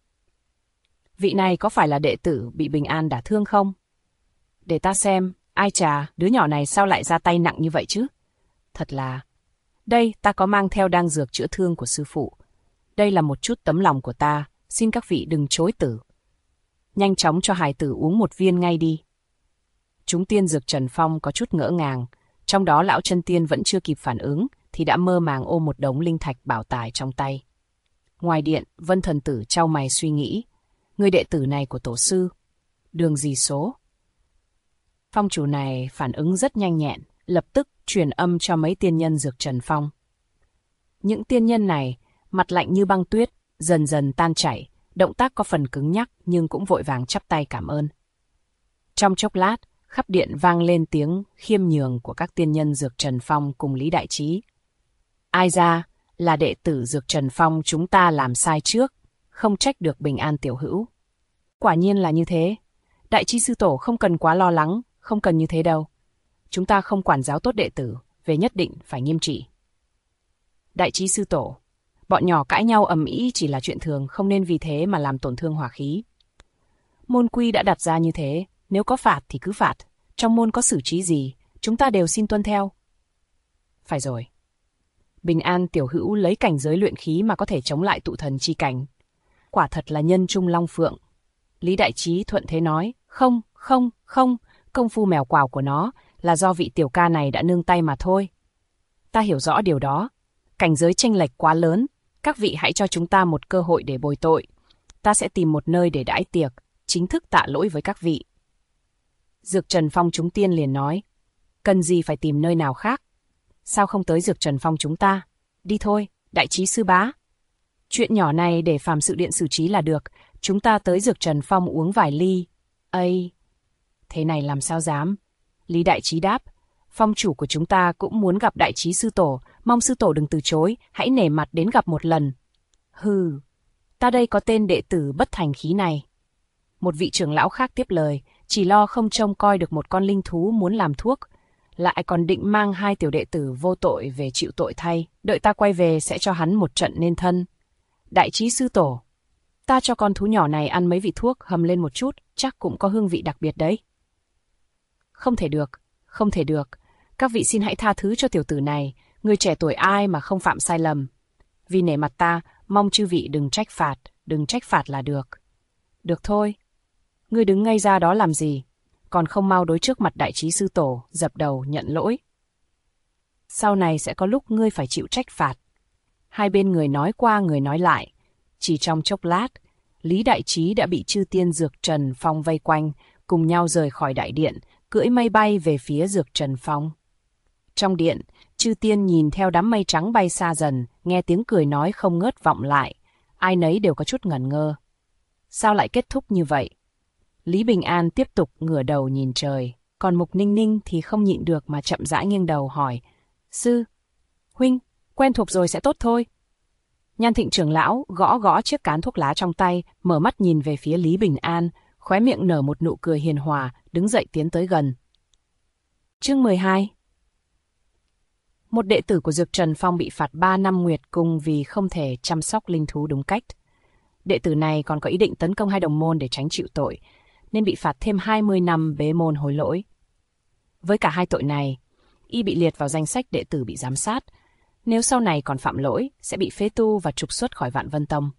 Vị này có phải là đệ tử bị Bình An đả thương không? Để ta xem, ai chà, đứa nhỏ này sao lại ra tay nặng như vậy chứ? Thật là... Đây, ta có mang theo đan dược chữa thương của sư phụ. Đây là một chút tấm lòng của ta, xin các vị đừng chối từ. Nhanh chóng cho hài tử uống một viên ngay đi. Chúng tiên dược Trần Phong có chút ngỡ ngàng, trong đó lão chân tiên vẫn chưa kịp phản ứng, thì đã mơ màng ôm một đống linh thạch bảo tài trong tay. Ngoài điện, Vân Thần Tử chau mày suy nghĩ, người đệ tử này của tổ sư, đường gì số? Phong chủ này phản ứng rất nhanh nhẹn, lập tức truyền âm cho mấy tiên nhân dược Trần Phong. Những tiên nhân này, mặt lạnh như băng tuyết, dần dần tan chảy, động tác có phần cứng nhắc nhưng cũng vội vàng chắp tay cảm ơn. Trong chốc lát, khắp điện vang lên tiếng khiêm nhường của các tiên nhân dược Trần Phong cùng Lý Đại Trí. Ai ra, là đệ tử dược Trần Phong chúng ta làm sai trước, không trách được Bình An tiểu hữu. Quả nhiên là như thế. Đại Trí sư tổ không cần quá lo lắng, không cần như thế đâu. Chúng ta không quản giáo tốt đệ tử, về nhất định phải nghiêm trị. Đại Trí sư tổ, bọn nhỏ cãi nhau ầm ĩ chỉ là chuyện thường, không nên vì thế mà làm tổn thương hòa khí. Môn quy đã đặt ra như thế, nếu có phạt thì cứ phạt, trong môn có xử trí gì, chúng ta đều xin tuân theo. Phải rồi. Bình An tiểu hữu lấy cảnh giới luyện khí mà có thể chống lại tụ thần chi cảnh. Quả thật là nhân trung long phượng. Lý Đại Trí thuận thế nói, không, công phu mèo quào của nó là do vị tiểu ca này đã nương tay mà thôi. Ta hiểu rõ điều đó. Cảnh giới chênh lệch quá lớn, các vị hãy cho chúng ta một cơ hội để bồi tội. Ta sẽ tìm một nơi để đãi tiệc, chính thức tạ lỗi với các vị. Dược Trần Phong chúng tiên liền nói, cần gì phải tìm nơi nào khác? Sao không tới Dược Trần Phong chúng ta? Đi thôi, Đại Trí sư bá. Chuyện nhỏ này để phàm sự điện xử trí là được, chúng ta tới Dược Trần Phong uống vài ly. Ây, thế này làm sao dám? Lý Đại Trí đáp, phong chủ của chúng ta cũng muốn gặp Đại Trí sư tổ, mong sư tổ đừng từ chối, hãy nể mặt đến gặp một lần. Hừ, ta đây có tên đệ tử bất thành khí này. Một vị trưởng lão khác tiếp lời, chỉ lo không trông coi được một con linh thú muốn làm thuốc, lại còn định mang hai tiểu đệ tử vô tội về chịu tội thay, đợi ta quay về sẽ cho hắn một trận nên thân. Đại Trí sư tổ, ta cho con thú nhỏ này ăn mấy vị thuốc hầm lên một chút, chắc cũng có hương vị đặc biệt đấy. Không thể được, các vị xin hãy tha thứ cho tiểu tử này, người trẻ tuổi ai mà không phạm sai lầm. Vì nể mặt ta, mong chư vị đừng trách phạt là được. Được thôi, ngươi đứng ngây ra đó làm gì, còn không mau đối trước mặt Đại Trí sư tổ, dập đầu nhận lỗi. Sau này sẽ có lúc ngươi phải chịu trách phạt. Hai bên người nói qua người nói lại, chỉ trong chốc lát, Lý Đại Trí đã bị chư tiên dược Trần Phong vây quanh, cùng nhau rời khỏi đại điện, cưỡi mây bay về phía dược Trần Phong. Trong điện, chư tiên nhìn theo đám mây trắng bay xa dần, nghe tiếng cười nói không ngớt vọng lại, ai nấy đều có chút ngẩn ngơ. Sao lại kết thúc như vậy? Lý Bình An tiếp tục ngửa đầu nhìn trời, còn Mục Ninh Ninh thì không nhịn được mà chậm rãi nghiêng đầu hỏi, sư, huynh, quen thuộc rồi sẽ tốt thôi. Nhan Thịnh trưởng lão gõ gõ chiếc cán thuốc lá trong tay, mở mắt nhìn về phía Lý Bình An, khóe miệng nở một nụ cười hiền hòa, đứng dậy tiến tới gần. Chương 12. Một đệ tử của Dược Trần Phong bị phạt 3 năm nguyệt cung vì không thể chăm sóc linh thú đúng cách. Đệ tử này còn có ý định tấn công hai đồng môn để tránh chịu tội, nên bị phạt thêm 20 năm bế môn hối lỗi. Với cả hai tội này, y bị liệt vào danh sách đệ tử bị giám sát. Nếu sau này còn phạm lỗi, sẽ bị phế tu và trục xuất khỏi Vạn Vân Tông.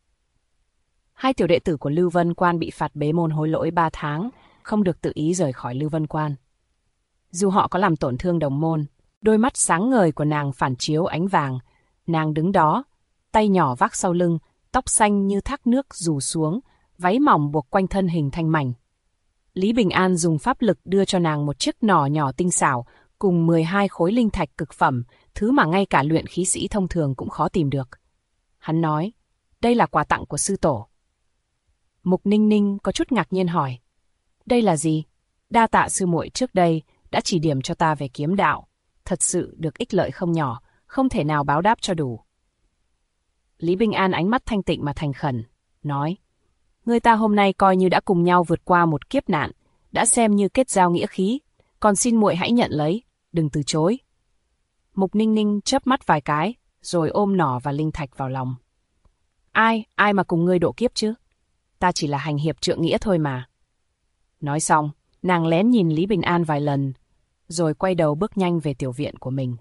Hai tiểu đệ tử của Lưu Vân Quan bị phạt bế môn hối lỗi 3 tháng, không được tự ý rời khỏi Lưu Vân Quan. Dù họ có làm tổn thương đồng môn, đôi mắt sáng ngời của nàng phản chiếu ánh vàng. Nàng đứng đó, tay nhỏ vác sau lưng, tóc xanh như thác nước rủ xuống, váy mỏng buộc quanh thân hình thanh mảnh. Lý Bình An dùng pháp lực đưa cho nàng một chiếc nỏ nhỏ tinh xảo, cùng 12 khối linh thạch cực phẩm, thứ mà ngay cả luyện khí sĩ thông thường cũng khó tìm được. Hắn nói, đây là quà tặng của sư tổ. Mục Ninh Ninh có chút ngạc nhiên hỏi, đây là gì? Đa tạ sư muội trước đây đã chỉ điểm cho ta về kiếm đạo. thật sự được ích lợi không nhỏ, không thể nào báo đáp cho đủ. Lý Bình An ánh mắt thanh tịnh mà thành khẩn, nói: người ta hôm nay coi như đã cùng nhau vượt qua một kiếp nạn, đã xem như kết giao nghĩa khí, còn xin muội hãy nhận lấy, đừng từ chối. Mục Ninh Ninh chớp mắt vài cái, rồi ôm nỏ và linh thạch vào lòng. Ai mà cùng ngươi độ kiếp chứ? Ta chỉ là hành hiệp trượng nghĩa thôi mà. Nói xong, nàng lén nhìn Lý Bình An vài lần, rồi quay đầu bước nhanh về tiểu viện của mình.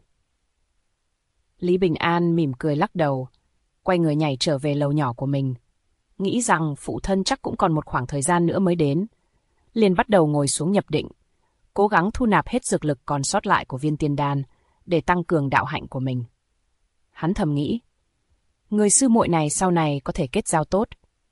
Lý Bình An mỉm cười lắc đầu, quay người nhảy trở về lầu nhỏ của mình, nghĩ rằng phụ thân chắc cũng còn một khoảng thời gian nữa mới đến. Liền bắt đầu ngồi xuống nhập định, cố gắng thu nạp hết dược lực còn sót lại của viên tiên đan để tăng cường đạo hạnh của mình. Hắn thầm nghĩ, người sư muội này sau này có thể kết giao tốt.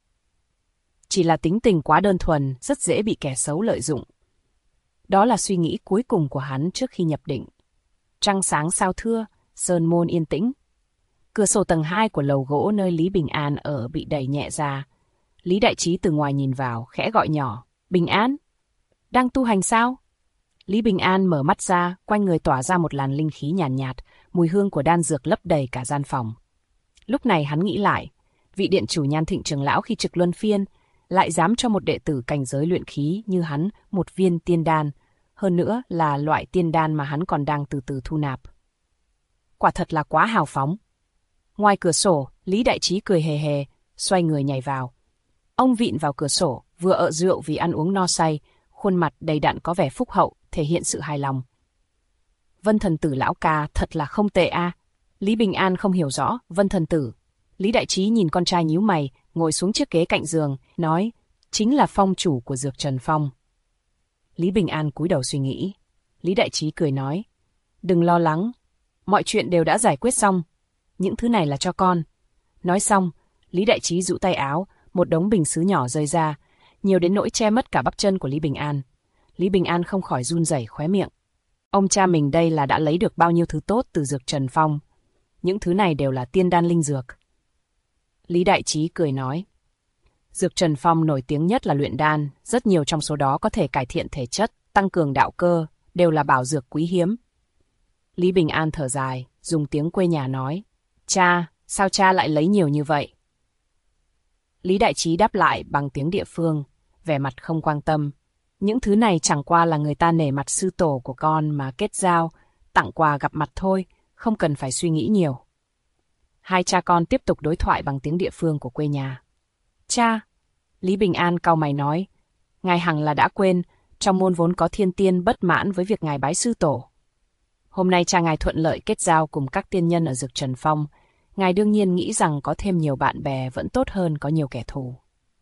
Chỉ là tính tình quá đơn thuần, rất dễ bị kẻ xấu lợi dụng. Đó là suy nghĩ cuối cùng của hắn trước khi nhập định. Trăng sáng sao thưa, sơn môn yên tĩnh. Cửa sổ tầng 2 của lầu gỗ nơi Lý Bình An ở bị đẩy nhẹ ra. Lý Đại Trí từ ngoài nhìn vào, khẽ gọi nhỏ, Bình An, đang tu hành sao? Lý Bình An mở mắt ra, quanh người tỏa ra một làn linh khí nhàn nhạt, mùi hương của đan dược lấp đầy cả gian phòng. Lúc này hắn nghĩ lại, vị điện chủ Nhan Thịnh trưởng lão khi trực luân phiên, lại dám cho một đệ tử cảnh giới luyện khí như hắn một viên tiên đan, hơn nữa là loại tiên đan mà hắn còn đang từ từ thu nạp. Quả thật là quá hào phóng. Ngoài cửa sổ, Lý Đại Trí cười hề hề, xoay người nhảy vào. Ông vịn vào cửa sổ, vừa ợ rượu vì ăn uống no say, khuôn mặt đầy đặn có vẻ phúc hậu, thể hiện sự hài lòng. Vân thần tử lão ca thật là không tệ a. Lý Bình An không hiểu rõ, Vân thần tử. Lý Đại Trí nhìn con trai nhíu mày, ngồi xuống chiếc ghế cạnh giường, nói, chính là phong chủ của Dược Trần Phong. Lý Bình An cúi đầu suy nghĩ. Lý Đại Trí cười nói, đừng lo lắng, mọi chuyện đều đã giải quyết xong, những thứ này là cho con. Nói xong, Lý Đại Trí giũ tay áo, một đống bình sứ nhỏ rơi ra, nhiều đến nỗi che mất cả bắp chân của Lý Bình An. Lý Bình An không khỏi run rẩy khóe miệng. Ông cha mình đây là đã lấy được bao nhiêu thứ tốt từ Dược Trần Phong. Những thứ này đều là tiên đan linh dược. Lý Đại Trí cười nói, Dược Trần Phong nổi tiếng nhất là luyện đan, rất nhiều trong số đó có thể cải thiện thể chất, tăng cường đạo cơ, đều là bảo dược quý hiếm. Lý Bình An thở dài, dùng tiếng quê nhà nói, cha, sao cha lại lấy nhiều như vậy? Lý Đại Trí đáp lại bằng tiếng địa phương, vẻ mặt không quan tâm. Những thứ này chẳng qua là người ta nể mặt sư tổ của con mà kết giao, tặng quà gặp mặt thôi, không cần phải suy nghĩ nhiều. Hai cha con tiếp tục đối thoại bằng tiếng địa phương của quê nhà. Cha, Lý Bình An cau mày nói, ngài hằng là đã quên, trong môn vốn có thiên tiên bất mãn với việc ngài bái sư tổ. Hôm nay cha ngài thuận lợi kết giao cùng các tiên nhân ở Dược Trần Phong, ngài đương nhiên nghĩ rằng có thêm nhiều bạn bè vẫn tốt hơn có nhiều kẻ thù.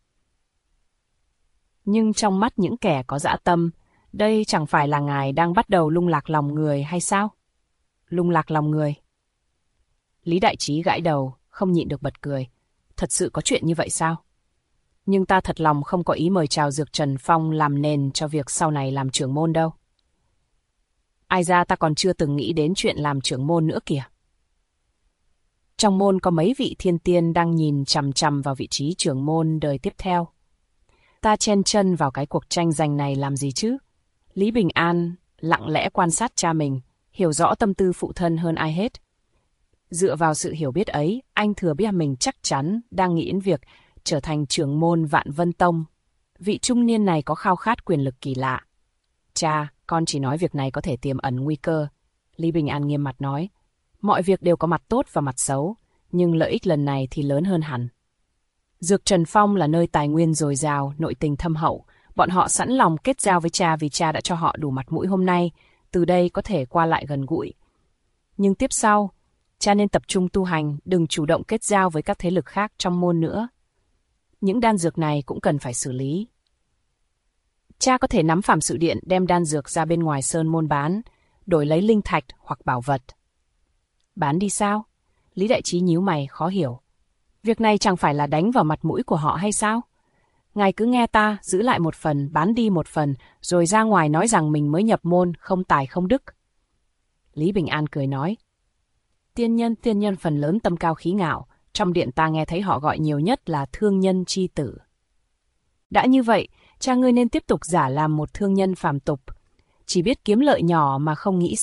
Nhưng trong mắt những kẻ có dã tâm, đây chẳng phải là ngài đang bắt đầu lung lạc lòng người hay sao? Lung lạc lòng người. Lý Đại Trí gãi đầu, không nhịn được bật cười. Thật sự có chuyện như vậy sao? Nhưng ta thật lòng không có ý mời chào Dược Trần Phong làm nền cho việc sau này làm trưởng môn đâu. Ai ra ta còn chưa từng nghĩ đến chuyện làm trưởng môn nữa kìa. Trong môn có mấy vị thiên tiên đang nhìn chằm chằm vào vị trí trưởng môn đời tiếp theo. Ta chen chân vào cái cuộc tranh giành này làm gì chứ? Lý Bình An lặng lẽ quan sát cha mình, hiểu rõ tâm tư phụ thân hơn ai hết. Dựa vào sự hiểu biết ấy, anh thừa biết mình chắc chắn đang nghĩ đến việc trở thành trưởng môn Vạn Vân Tông. Vị trung niên này có khao khát quyền lực kỳ lạ. Cha, con chỉ nói việc này có thể tiềm ẩn nguy cơ. Lý Bình An nghiêm mặt nói. Mọi việc đều có mặt tốt và mặt xấu, nhưng lợi ích lần này thì lớn hơn hẳn. Dược Trần Phong là nơi tài nguyên dồi dào, nội tình thâm hậu. Bọn họ sẵn lòng kết giao với cha vì cha đã cho họ đủ mặt mũi hôm nay, từ đây có thể qua lại gần gũi. Nhưng tiếp sau, cha nên tập trung tu hành, đừng chủ động kết giao với các thế lực khác trong môn nữa. Những đan dược này cũng cần phải xử lý. Cha có thể nắm Phạm Sự Điện đem đan dược ra bên ngoài sơn môn bán, đổi lấy linh thạch hoặc bảo vật. Bán đi sao? Lý Đại Trí nhíu mày khó hiểu. Việc này chẳng phải là đánh vào mặt mũi của họ hay sao? Ngài cứ nghe ta, giữ lại một phần, bán đi một phần, rồi ra ngoài nói rằng mình mới nhập môn, không tài không đức. Lý Bình An cười nói. Tiên nhân phần lớn tâm cao khí ngạo, trong điện ta nghe thấy họ gọi nhiều nhất là thương nhân chi tử. Đã như vậy, cha ngươi nên tiếp tục giả làm một thương nhân phàm tục, chỉ biết kiếm lợi nhỏ mà không nghĩ xa,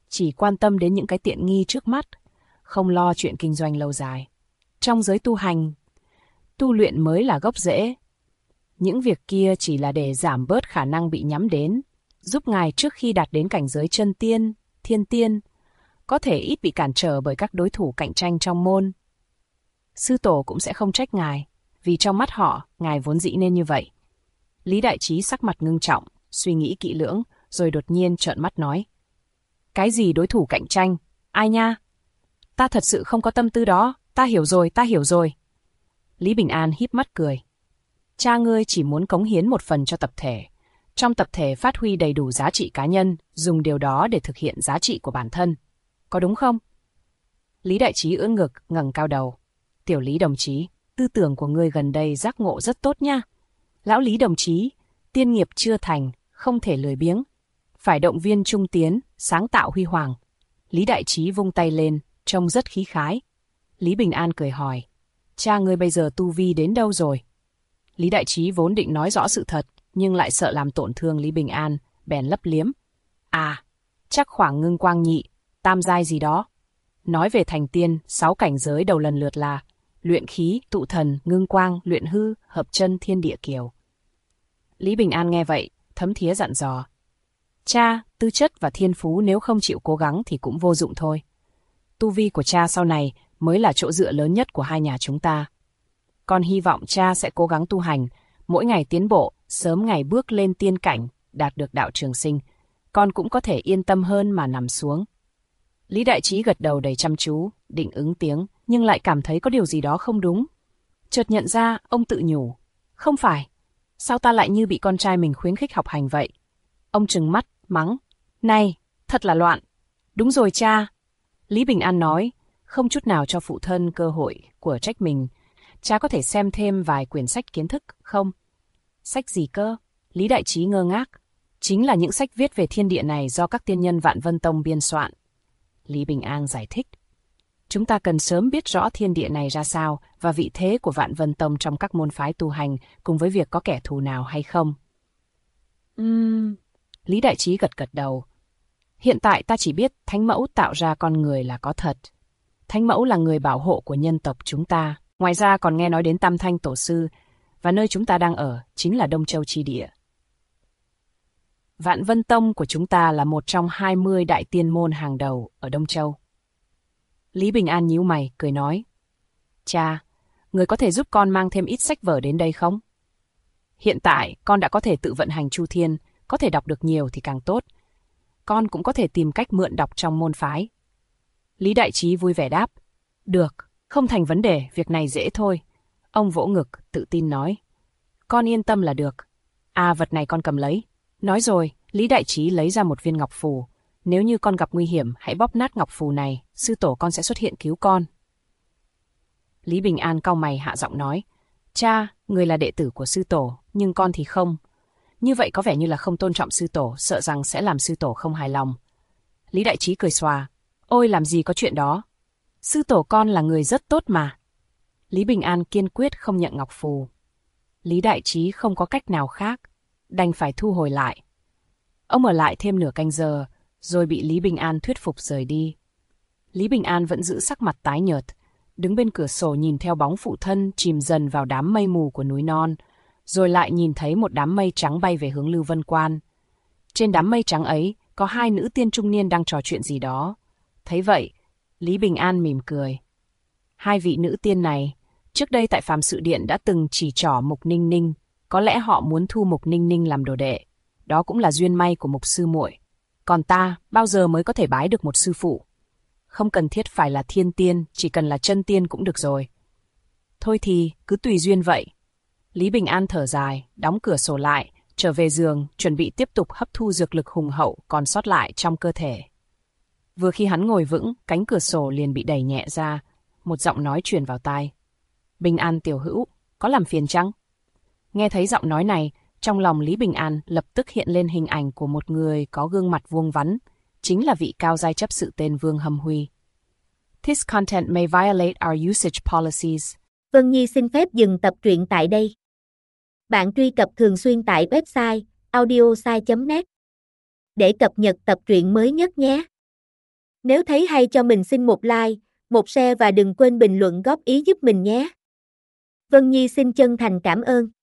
chỉ quan tâm đến những cái tiện nghi trước mắt, không lo chuyện kinh doanh lâu dài. Trong giới tu hành, tu luyện mới là gốc rễ. Những việc kia chỉ là để giảm bớt khả năng bị nhắm đến, giúp ngài trước khi đạt đến cảnh giới chân tiên, thiên tiên, có thể ít bị cản trở bởi các đối thủ cạnh tranh trong môn. Sư tổ cũng sẽ không trách ngài, vì trong mắt họ, ngài vốn dĩ nên như vậy. Lý Đại Trí sắc mặt ngưng trọng, suy nghĩ kỹ lưỡng, rồi đột nhiên trợn mắt nói. Cái gì đối thủ cạnh tranh? Ai nha? Ta thật sự không có tâm tư đó, ta hiểu rồi. Lý Bình An híp mắt cười. Cha ngươi chỉ muốn cống hiến một phần cho tập thể. Trong tập thể phát huy đầy đủ giá trị cá nhân, dùng điều đó để thực hiện giá trị của bản thân. Có đúng không? Lý Đại Trí ưỡn ngực, ngẩng cao đầu. Tiểu Lý đồng chí, tư tưởng của ngươi gần đây giác ngộ rất tốt nha. Lão Lý đồng chí, tiên nghiệp chưa thành, không thể lười biếng. Phải động viên trung tiến, sáng tạo huy hoàng. Lý Đại Trí vung tay lên, trông rất khí khái. Lý Bình An cười hỏi. Cha ngươi bây giờ tu vi đến đâu rồi? Lý Đại Trí vốn định nói rõ sự thật, nhưng lại sợ làm tổn thương Lý Bình An, bèn lấp liếm. À, chắc khoảng ngưng quang nhị, tam giai gì đó. Nói về thành tiên, 6 cảnh giới đầu lần lượt là luyện khí, tụ thần, ngưng quang, luyện hư, hợp chân, thiên địa kiều. Lý Bình An nghe vậy, thấm thía dặn dò. Cha, tư chất và thiên phú nếu không chịu cố gắng thì cũng vô dụng thôi. Tu vi của cha sau này mới là chỗ dựa lớn nhất của hai nhà chúng ta. Con hy vọng cha sẽ cố gắng tu hành, mỗi ngày tiến bộ, sớm ngày bước lên tiên cảnh, đạt được đạo trường sinh. Con cũng có thể yên tâm hơn mà nằm xuống. Lý Đại Trí gật đầu đầy chăm chú, định ứng tiếng, nhưng lại cảm thấy có điều gì đó không đúng. Chợt nhận ra, ông tự nhủ. Không phải, sao ta lại như bị con trai mình khuyến khích học hành vậy? Ông trừng mắt, mắng. Này, thật là loạn. Đúng rồi cha. Lý Bình An nói, không chút nào cho phụ thân cơ hội của trách mình. Cha có thể xem thêm vài quyển sách kiến thức, không? Sách gì cơ? Lý Đại Trí ngơ ngác. Chính là những sách viết về thiên địa này do các tiên nhân Vạn Vân Tông biên soạn. Lý Bình An giải thích. Chúng ta cần sớm biết rõ thiên địa này ra sao và vị thế của Vạn Vân Tông trong các môn phái tu hành cùng với việc có kẻ thù nào hay không. Lý Đại Trí gật gật đầu. Hiện tại ta chỉ biết Thánh Mẫu tạo ra con người là có thật. Thánh Mẫu là người bảo hộ của nhân tộc chúng ta. Ngoài ra còn nghe nói đến Tam Thanh Tổ Sư, và nơi chúng ta đang ở chính là Đông Châu Chi Địa. Vạn Vân Tông của chúng ta là một trong 20 đại tiên môn hàng đầu ở Đông Châu. Lý Bình An nhíu mày, cười nói. Cha, người có thể giúp con mang thêm ít sách vở đến đây không? Hiện tại, con đã có thể tự vận hành Chu Thiên, có thể đọc được nhiều thì càng tốt. Con cũng có thể tìm cách mượn đọc trong môn phái. Lý Đại Trí vui vẻ đáp. Được, không thành vấn đề, việc này dễ thôi. Ông vỗ ngực, tự tin nói. Con yên tâm là được. À, vật này con cầm lấy. Nói rồi, Lý Đại Trí lấy ra một viên ngọc phù. Nếu như con gặp nguy hiểm, hãy bóp nát ngọc phù này, sư tổ con sẽ xuất hiện cứu con. Lý Bình An cau mày hạ giọng nói. Cha, người là đệ tử của sư tổ, nhưng con thì không. Như vậy có vẻ như là không tôn trọng sư tổ, sợ rằng sẽ làm sư tổ không hài lòng. Lý Đại Trí cười xòa. Ôi, làm gì có chuyện đó. Sư tổ con là người rất tốt mà. Lý Bình An kiên quyết không nhận ngọc phù. Lý Đại Trí không có cách nào khác, đành phải thu hồi lại. Ông ở lại thêm nửa canh giờ, rồi bị Lý Bình An thuyết phục rời đi. Lý Bình An vẫn giữ sắc mặt tái nhợt, đứng bên cửa sổ nhìn theo bóng phụ thân chìm dần vào đám mây mù của núi non, rồi lại nhìn thấy một đám mây trắng bay về hướng Lưu Vân Quan. Trên đám mây trắng ấy có 2 nữ tiên trung niên đang trò chuyện gì đó. Thấy vậy, Lý Bình An mỉm cười. 2 vị nữ tiên này, trước đây tại Phàm Sự Điện đã từng chỉ trỏ Mục Ninh Ninh, có lẽ họ muốn thu Mục Ninh Ninh làm đồ đệ. Đó cũng là duyên may của Mục sư muội. Còn ta, bao giờ mới có thể bái được một sư phụ? Không cần thiết phải là thiên tiên, chỉ cần là chân tiên cũng được rồi. Thôi thì, cứ tùy duyên vậy. Lý Bình An thở dài, đóng cửa sổ lại, trở về giường, chuẩn bị tiếp tục hấp thu dược lực hùng hậu còn sót lại trong cơ thể. Vừa khi hắn ngồi vững, cánh cửa sổ liền bị đẩy nhẹ ra, một giọng nói truyền vào tai. Bình An tiểu hữu, có làm phiền chăng? Nghe thấy giọng nói này, trong lòng Lý Bình An lập tức hiện lên hình ảnh của một người có gương mặt vuông vắn, chính là vị cao giai chấp sự tên Vương Hâm Huy. This content may violate our usage policies. Vân Nhi xin phép dừng tập truyện tại đây. Bạn truy cập thường xuyên tại website audiosai.net để cập nhật tập truyện mới nhất nhé. Nếu thấy hay cho mình xin một like, một share và đừng quên bình luận góp ý giúp mình nhé. Vân Nhi xin chân thành cảm ơn.